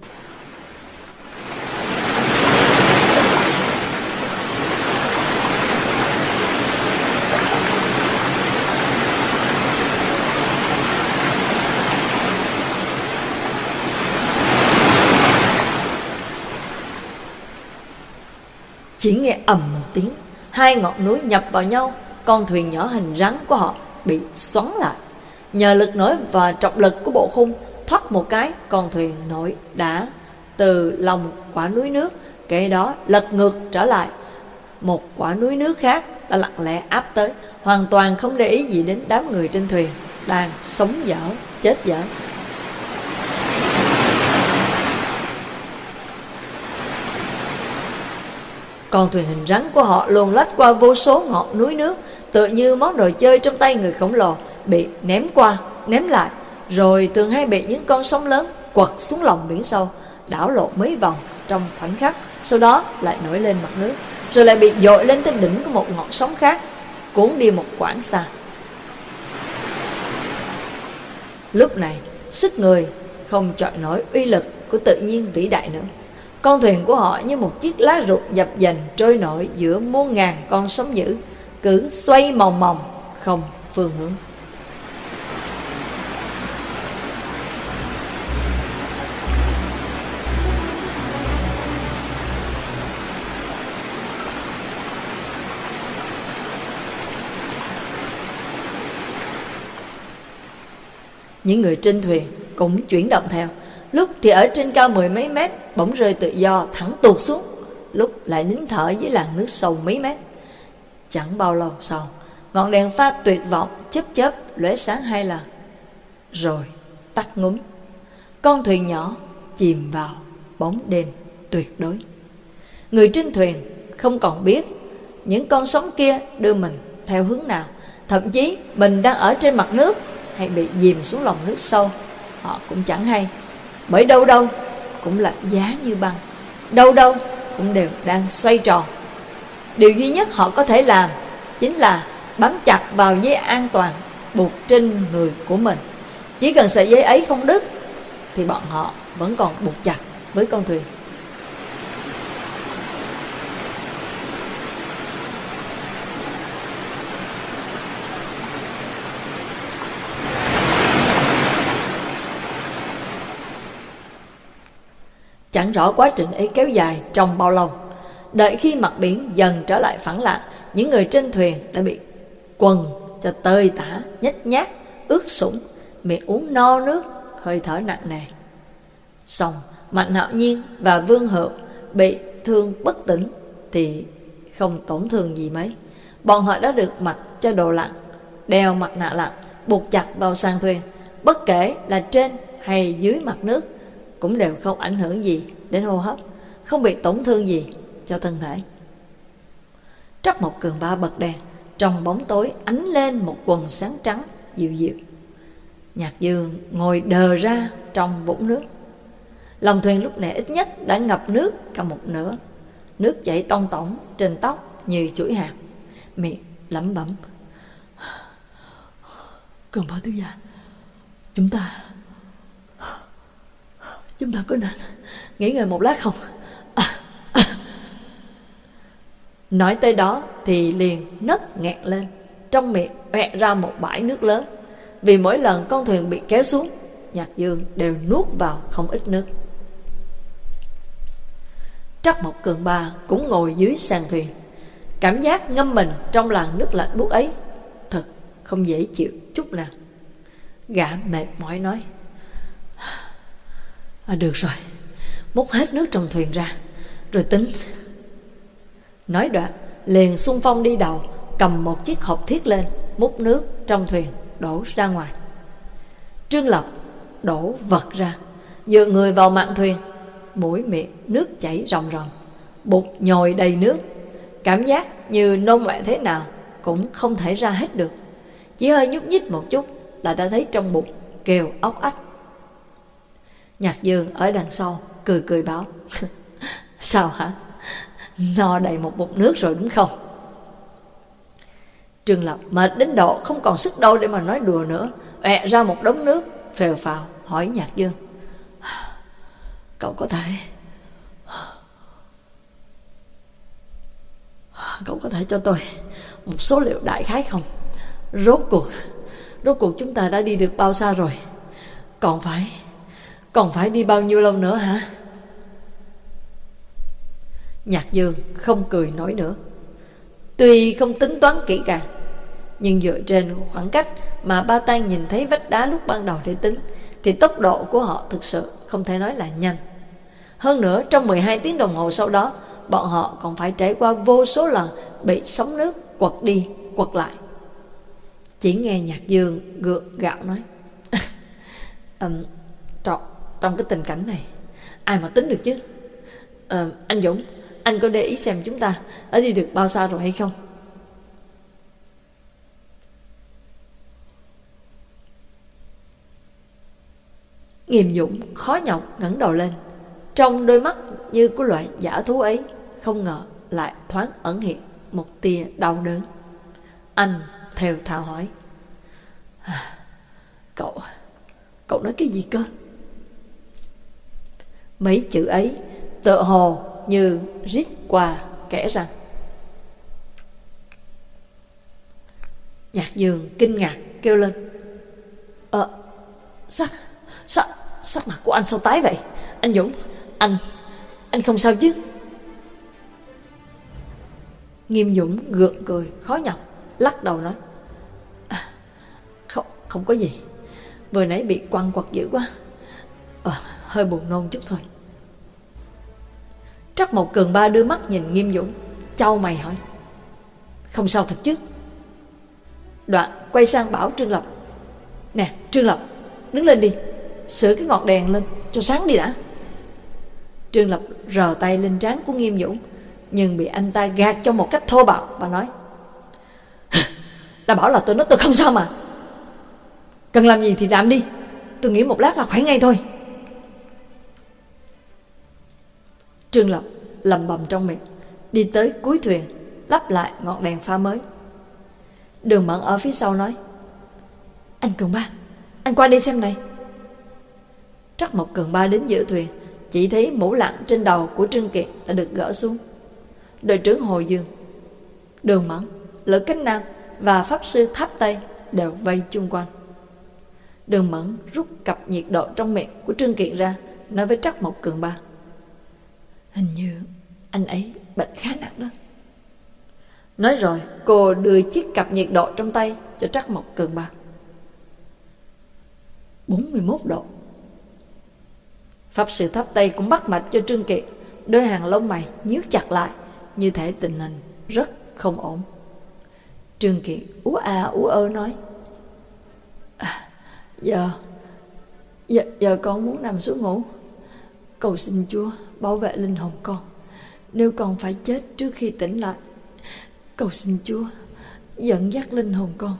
S1: Chỉ nghe ầm một tiếng, hai ngọn núi nhập vào nhau, con thuyền nhỏ hình rắn của họ bị xoắn lại. Nhờ lực nổi và trọng lực của bộ khung, thoát một cái, con thuyền nổi đã từ lòng quả núi nước, kế đó lật ngược trở lại. Một quả núi nước khác đã lặng lẽ áp tới, hoàn toàn không để ý gì đến đám người trên thuyền đang sống dở, chết dở. Con thuyền hình rắn của họ luồn lách qua vô số ngọn núi nước, tựa như món đồ chơi trong tay người khổng lồ, bị ném qua, ném lại, rồi thường hay bị những con sóng lớn quật xuống lòng biển sâu, đảo lộn mấy vòng trong khoảnh khắc, sau đó lại nổi lên mặt nước, rồi lại bị dội lên tới đỉnh của một ngọn sóng khác, cuốn đi một quãng xa. Lúc này, sức người không chọi nổi uy lực của tự nhiên vĩ đại nữa. Con thuyền của họ như một chiếc lá rụng dập dềnh trôi nổi giữa muôn ngàn con sóng dữ, cứ xoay mòng mòng, không phương hướng. Những người trên thuyền cũng chuyển động theo. Lúc thì ở trên cao 10 mấy mét, bỗng rơi tự do thẳng tuột xuống, lúc lại nín thở dưới làn nước sâu mấy mét. Chẳng bao lâu sau, ngọn đèn pha tuyệt vọng chớp chớp lóe sáng 2 lần, rồi tắt ngúm. Con thuyền nhỏ chìm vào bóng đêm tuyệt đối. Người trên thuyền không còn biết những con sóng kia đưa mình theo hướng nào, thậm chí mình đang ở trên mặt nước hay bị dìm xuống lòng nước sâu, họ cũng chẳng hay. Bởi đâu đâu cũng lạnh giá như băng, đâu đâu cũng đều đang xoay tròn. Điều duy nhất họ có thể làm chính là bám chặt vào dây an toàn buộc trên người của mình. Chỉ cần sợi dây ấy không đứt thì bọn họ vẫn còn buộc chặt với con thuyền. Chẳng rõ quá trình ấy kéo dài trong bao lâu. Đợi khi mặt biển dần trở lại phẳng lặng, những người trên thuyền đã bị quần cho tơi tả, nhếch nhác, ướt sũng, miệng uống no nước, hơi thở nặng nề. Xong, Mạnh Hạo Nhiên và Vương Hữu bị thương bất tỉnh thì không tổn thương gì mấy. Bọn họ đã được mặc cho đồ lặn, đeo mặt nạ lặn, buộc chặt vào sàn thuyền. Bất kể là trên hay dưới mặt nước cũng đều không ảnh hưởng gì đến hô hấp, không bị tổn thương gì cho thân thể. Trắc Mộc Cường Ba bật đèn, trong bóng tối ánh lên một quần sáng trắng dịu dịu. Nhạc Dương ngồi đờ ra trong vũng nước. Lòng thuyền lúc này ít nhất đã ngập nước cả một nửa. Nước chảy tông tổng trên tóc như chuỗi hạt. Miệng lẩm bẩm: Cường Ba thiếu gia, chúng ta có nên nghỉ ngơi một lát không? Nói tới đó thì liền nấc nghẹn lên, trong miệng oẹt ra một bãi nước lớn. Vì mỗi lần con thuyền bị kéo xuống, Nhạc Dương đều nuốt vào không ít nước. Trắc Mộc Cường Ba cũng ngồi dưới sàn thuyền. Cảm giác ngâm mình trong làn nước lạnh buốt ấy thật không dễ chịu chút nào. Gã mệt mỏi nói: Được rồi, múc hết nước trong thuyền ra rồi tính. Nói đoạn liền xung phong đi đầu, cầm một chiếc hộp thiết lên, múc nước trong thuyền đổ ra ngoài. Trương Lập đổ vật ra, dựa người vào mạn thuyền, mũi miệng nước chảy ròng ròng, bụng nhồi đầy nước, cảm giác như nôn ọe thế nào cũng không thể ra hết được. Chỉ hơi nhúc nhích một chút là đã thấy trong bụng kêu óc ách. Nhạc Dương ở đằng sau cười cười báo: Sao hả? No đầy một bụng nước rồi đúng không? Trương Lập mệt đến độ không còn sức đâu để mà nói đùa nữa, ọe ra một đống nước, phèo phào hỏi Nhạc Dương: Cậu có thể cho tôi một số liệu đại khái không? Rốt cuộc chúng ta đã đi được bao xa rồi? Còn phải đi bao nhiêu lâu nữa hả? Nhạc Dương không cười nổi nữa. Tuy không tính toán kỹ càng, nhưng dựa trên khoảng cách mà Ba Tang nhìn thấy vách đá lúc ban đầu để tính, thì tốc độ của họ thực sự không thể nói là nhanh. Hơn nữa, trong 12 tiếng đồng hồ sau đó, bọn họ còn phải trải qua vô số lần bị sóng nước quật đi quật lại. Chỉ nghe Nhạc Dương gượng gạo nói: Trong cái tình cảnh này, ai mà tính được chứ? Anh Dũng, anh có để ý xem chúng ta đã đi được bao xa rồi hay không? Nghiêm Dũng khó nhọc ngẩng đầu lên, trong đôi mắt như của loại dã thú ấy không ngờ lại thoáng ẩn hiện một tia đau đớn. Anh thều thào hỏi: Cậu nói cái gì cơ? Mấy chữ ấy tựa hồ như rít qua kẽ răng. Nhạc Dương kinh ngạc kêu lên: Sắc mặt của anh sao tái vậy? Anh Dũng, anh không sao chứ? Nghiêm Dũng gượng cười khó nhọc, lắc đầu nói: Không có gì, vừa nãy bị quăng quật dữ quá, hơi buồn nôn chút thôi. Trắc Mộc Cường Ba đưa mắt nhìn Nghiêm Dũng, chau mày hỏi: Không sao thật chứ? Đoạn quay sang bảo Trương Lập: Nè Trương Lập, đứng lên đi, sửa cái ngọn đèn lên cho sáng đi đã. Trương Lập rờ tay lên trán của Nghiêm Dũng, nhưng bị anh ta gạt cho một cách thô bạo và nói: Đã bảo là tôi nói tôi không sao mà. Cần làm gì thì làm đi, tôi nghĩ một lát là khỏe ngay thôi. Trương Lập lầm bầm trong miệng, đi tới cuối thuyền, lắp lại ngọn đèn pha mới. Đường Mẫn ở phía sau nói: Anh Cường Ba, anh qua đây xem này. Trắc Mộc Cường Ba đến giữa thuyền, chỉ thấy mũ lặn trên đầu của Trương Kiệt đã được gỡ xuống. Đội trưởng Hồ Dương, Đường Mẫn, Lữ Cách Nam và Pháp Sư Tháp Tây đều vây chung quanh. Đường Mẫn rút cặp nhiệt độ trong miệng của Trương Kiệt ra, nói với Trắc Mộc Cường Ba: Hình như anh ấy bệnh khá nặng đó. Nói rồi cô đưa chiếc cặp nhiệt độ trong tay cho Trắc Mộc Cường Ba. 41 độ. Pháp Sư Tháp Tây cũng bắt mạch cho Trương Kiệt, đôi hàng lông mày nhíu chặt lại, như thể tình hình rất không ổn. Trương Kiệt ú a ú ơ nói: Giờ con muốn nằm xuống ngủ. Cầu xin Chúa bảo vệ linh hồn con. Nếu con phải chết trước khi tỉnh lại, cầu xin Chúa dẫn dắt linh hồn con.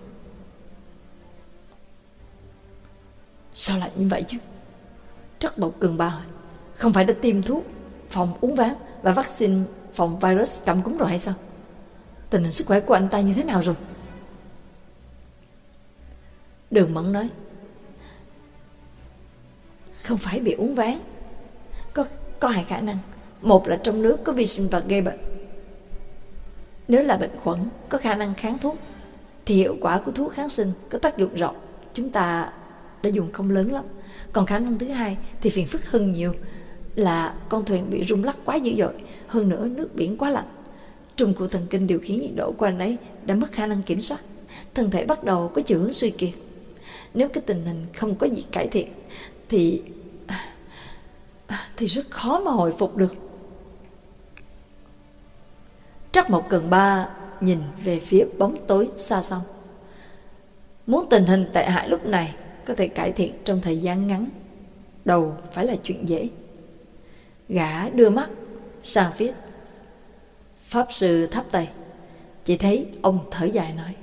S1: Sao lại như vậy chứ? Trắc Mộc Cường Ba hỏi: Không phải đã tiêm thuốc phòng uống ván và vaccine phòng virus cảm cúm rồi hay sao? Tình hình sức khỏe của anh ta như thế nào rồi? Đường Mẫn nói: Không phải bị uống ván, có hai khả năng. Một là trong nước có vi sinh vật gây bệnh. Nếu là bệnh khuẩn có khả năng kháng thuốc, thì hiệu quả của thuốc kháng sinh có tác dụng rộng, chúng ta đã dùng không lớn lắm. Còn khả năng thứ hai thì phiền phức hơn nhiều, là con thuyền bị rung lắc quá dữ dội, hơn nữa nước biển quá lạnh. Trung của thần kinh điều khiển nhiệt độ của anh ấy đã mất khả năng kiểm soát, thân thể bắt đầu có chiều hướng suy kiệt. Nếu cái tình hình không có gì cải thiện thì rất khó mà hồi phục được. Trắc Mộc Cường Ba nhìn về phía bóng tối xa xăm. Muốn tình hình tệ hại lúc này có thể cải thiện trong thời gian ngắn, đâu phải là chuyện dễ. Gã đưa mắt sang phía Pháp Sư Tháp Tây, chỉ thấy ông thở dài nói: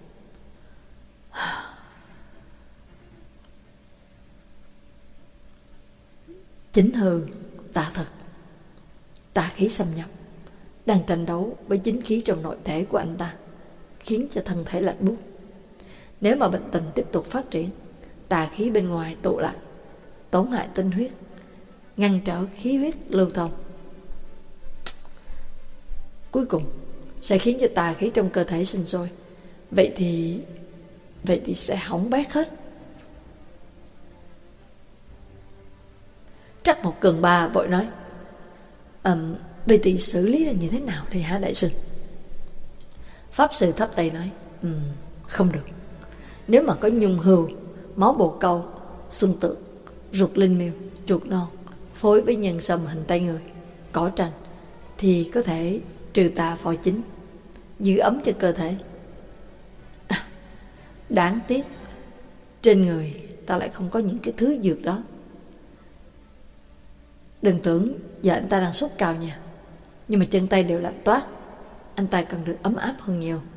S1: Chính hư tà thật, tà khí xâm nhập đang tranh đấu với chính khí trong nội thể của anh ta, khiến cho thân thể lạnh buốt. Nếu mà bệnh tình tiếp tục phát triển, tà khí bên ngoài tụ lại, tổn hại tinh huyết, ngăn trở khí huyết lưu thông, cuối cùng sẽ khiến cho tà khí trong cơ thể sinh sôi. Vậy thì sẽ hỏng bét hết. Trắc Mộc Cường Ba vội nói: Vậy thì xử lý là như thế nào thì hả đại sư? Pháp Sư Tháp Tây nói: Không được. Nếu mà có nhung hươu, máu bồ câu, xuân tượng, ruột linh miêu, chuột non phối với nhân sâm hình tay người, cỏ tranh, thì có thể trừ tà phò chính, giữ ấm cho cơ thể. Đáng tiếc trên người ta lại không có những cái thứ dược đó. Đừng tưởng giờ anh ta đang sốt cao nha. nhưng mà chân tay đều lạnh toát. Anh ta cần được ấm áp hơn nhiều.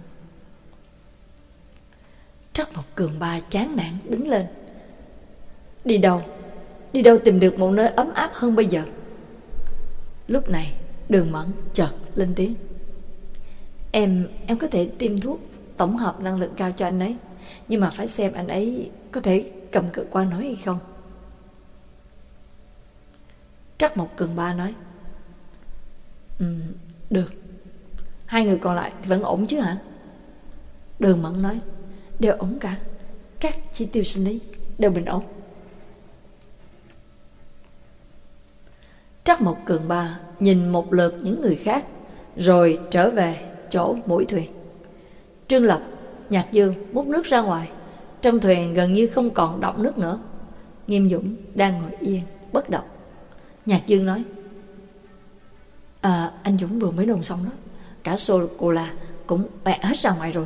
S1: Trắc Mộc Cường Ba chán nản đứng lên. Đi đâu? Đi đâu tìm được một nơi ấm áp hơn bây giờ? Lúc này Đường Mẫn chợt lên tiếng. Em có thể tiêm thuốc tổng hợp năng lượng cao cho anh ấy, nhưng mà phải xem anh ấy có thể cầm cự qua nổi hay không. Trắc Mộc Cường Ba nói. Được. Hai người còn lại thì vẫn ổn chứ hả? Đường Mẫn nói. Đều ổn cả. Các chỉ tiêu sinh lý đều bình ổn. Trắc Mộc Cường Ba nhìn một lượt những người khác, rồi trở về chỗ mũi thuyền. Trương Lập, Nhạc Dương múc nước ra ngoài. Trong thuyền gần như không còn động nước nữa. Nghiêm Dũng đang ngồi yên bất động. Nhạc Dương nói. Anh Dũng vừa mới nôn xong đó. Cả sô-cô-la cũng bẹ hết ra ngoài rồi.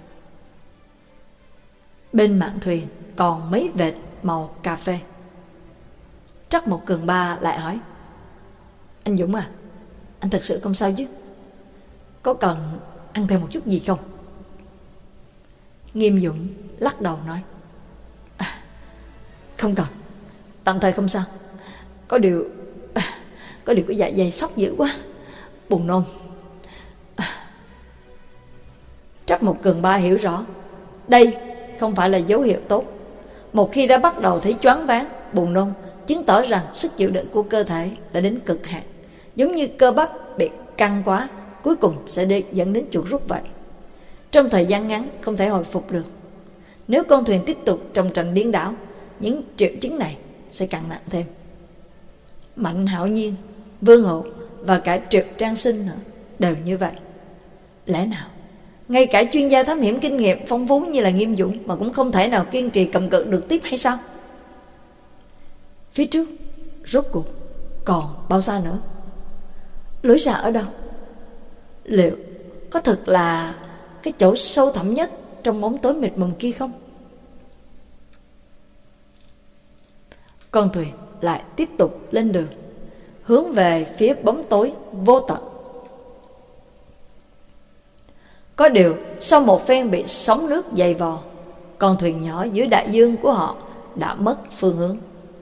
S1: Bên mạn thuyền còn mấy vệt màu cà phê. Trắc Mộc Cường Ba lại hỏi. Anh Dũng à, anh thật sự không sao chứ? Có cần ăn thêm một chút gì không? Nghiêm Dũng lắc đầu nói. Không cần, tạm thời không sao. Có điều cái dạ dày sốc dữ quá, buồn nôn. Trắc Mộc Cường Ba hiểu rõ, đây không phải là dấu hiệu tốt. Một khi đã bắt đầu thấy choáng váng, buồn nôn, chứng tỏ rằng sức chịu đựng của cơ thể đã đến cực hạn. Giống như cơ bắp bị căng quá, cuối cùng sẽ dẫn đến chuột rút vậy. Trong thời gian ngắn không thể hồi phục được. Nếu con thuyền tiếp tục trong trận điên đảo, những triệu chứng này sẽ càng nặng thêm. Mạnh Hạo Nhiên, Vương Hộ và cả Triệu Trang Sinh nữa đều như vậy. Lẽ nào ngay cả chuyên gia thám hiểm kinh nghiệm phong phú như là Nghiêm Dũng mà cũng không thể nào kiên trì cầm cự được tiếp hay sao? Phía trước rốt cuộc còn bao xa nữa? Lối ra ở đâu? Liệu có thực là cái chỗ sâu thẳm nhất trong bóng tối mịt mùng kia không? Con thuyền lại tiếp tục lên đường, hướng về phía bóng tối vô tận. Có điều sau một phen bị sóng nước dày vò, con thuyền nhỏ dưới đại dương của họ đã mất phương hướng.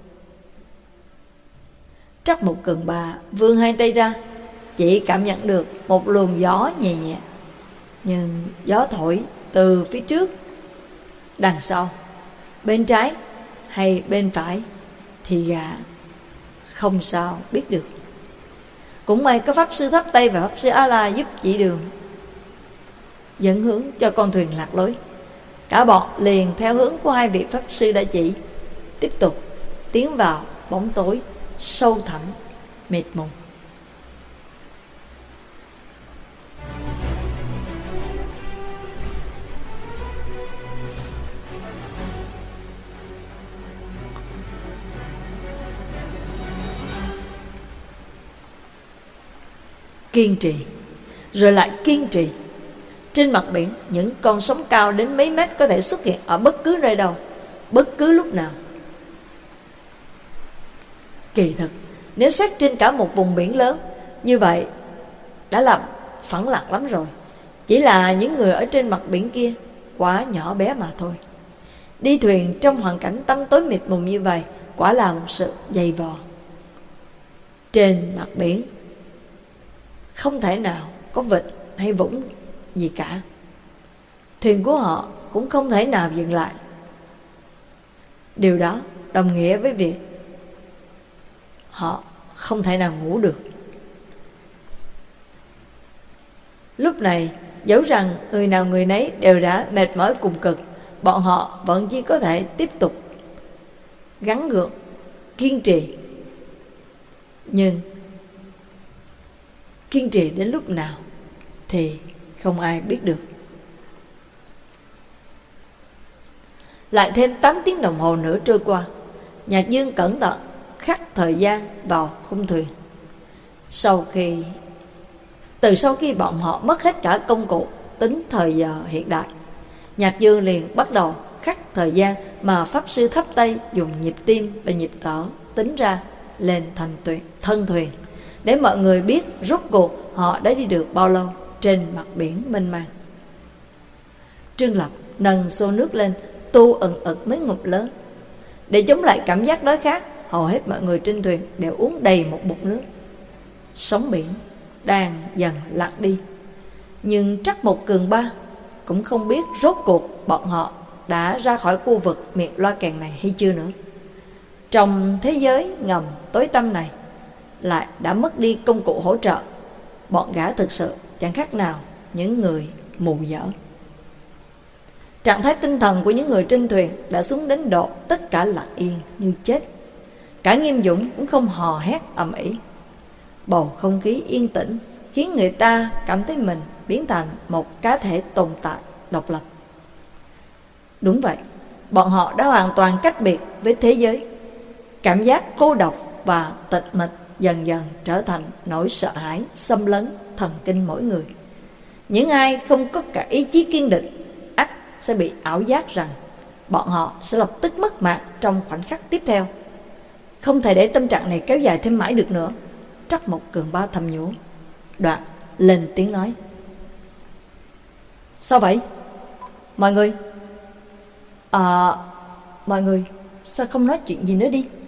S1: Trắc Mộc Cường Ba vươn hai tay ra, chỉ cảm nhận được một luồng gió nhẹ nhẹ. Nhưng gió thổi từ phía trước, đằng sau, bên trái hay bên phải thì gã không sao biết được. Cũng may có Pháp Sư Tháp Tây và Pháp Sư A-la giúp chỉ đường, dẫn hướng cho con thuyền lạc lối. Cả bọn liền theo hướng của hai vị Pháp Sư đã chỉ, tiếp tục tiến vào bóng tối sâu thẳm mịt mùng. Kiên trì, rồi lại kiên trì. Trên mặt biển, những con sóng cao đến mấy mét có thể xuất hiện ở bất cứ nơi đâu, bất cứ lúc nào. Kỳ thực, nếu xét trên cả một vùng biển lớn, như vậy đã là phẳng lặng lắm rồi. Chỉ là những người ở trên mặt biển kia quá nhỏ bé mà thôi. Đi thuyền trong hoàn cảnh tăm tối mịt mùng như vậy quả là một sự dày vò. Trên mặt biển không thể nào có vịnh hay vũng gì cả. Thuyền của họ cũng không thể nào dừng lại. Điều đó đồng nghĩa với việc họ không thể nào ngủ được. Lúc này, dẫu rằng người nào người nấy đều đã mệt mỏi cùng cực, bọn họ vẫn chỉ có thể tiếp tục gắng gượng, kiên trì. Nhưng kiên trì đến lúc nào thì không ai biết được. Lại thêm 8 tiếng đồng hồ nữa trôi qua. Nhạc Dương cẩn thận khắc thời gian vào khung thuyền. Từ sau khi bọn họ mất hết cả công cụ tính thời giờ hiện đại, Nhạc Dương liền bắt đầu khắc thời gian mà Pháp Sư Tháp Tây dùng nhịp tim và nhịp thở tính ra lên thành thân thuyền, để mọi người biết rốt cuộc họ đã đi được bao lâu trên mặt biển mênh mang. Trương Lập nâng xô nước lên, tu ừng ực mấy ngụm lớn. Để chống lại cảm giác đói khát, hầu hết mọi người trên thuyền đều uống đầy một bụng nước. Sóng biển đang dần lặng đi, nhưng Trắc Mộc Cường Ba cũng không biết rốt cuộc bọn họ đã ra khỏi khu vực miệng loa kèn này hay chưa nữa. Trong thế giới ngầm tối tăm này lại đã mất đi công cụ hỗ trợ. Bọn gã thực sự chẳng khác nào những người mù dở. Trạng thái tinh thần của những người trên thuyền đã xuống đến độ tất cả lặng yên như chết. Cả Nghiêm Dũng cũng không hò hét ầm ĩ. Bầu không khí yên tĩnh khiến người ta cảm thấy mình biến thành một cá thể tồn tại độc lập. Đúng vậy, bọn họ đã hoàn toàn cách biệt với thế giới. Cảm giác cô độc và tịch mịch dần dần trở thành nỗi sợ hãi xâm lấn thần kinh mỗi người. Những ai không có cả ý chí kiên định ắt sẽ bị ảo giác rằng bọn họ sẽ lập tức mất mạng trong khoảnh khắc tiếp theo. Không thể để tâm trạng này kéo dài thêm mãi được nữa, Trắc Mộc Cường Ba thầm nhủ. Đoạn lên tiếng nói: Sao vậy? Mọi người sao không nói chuyện gì nữa đi?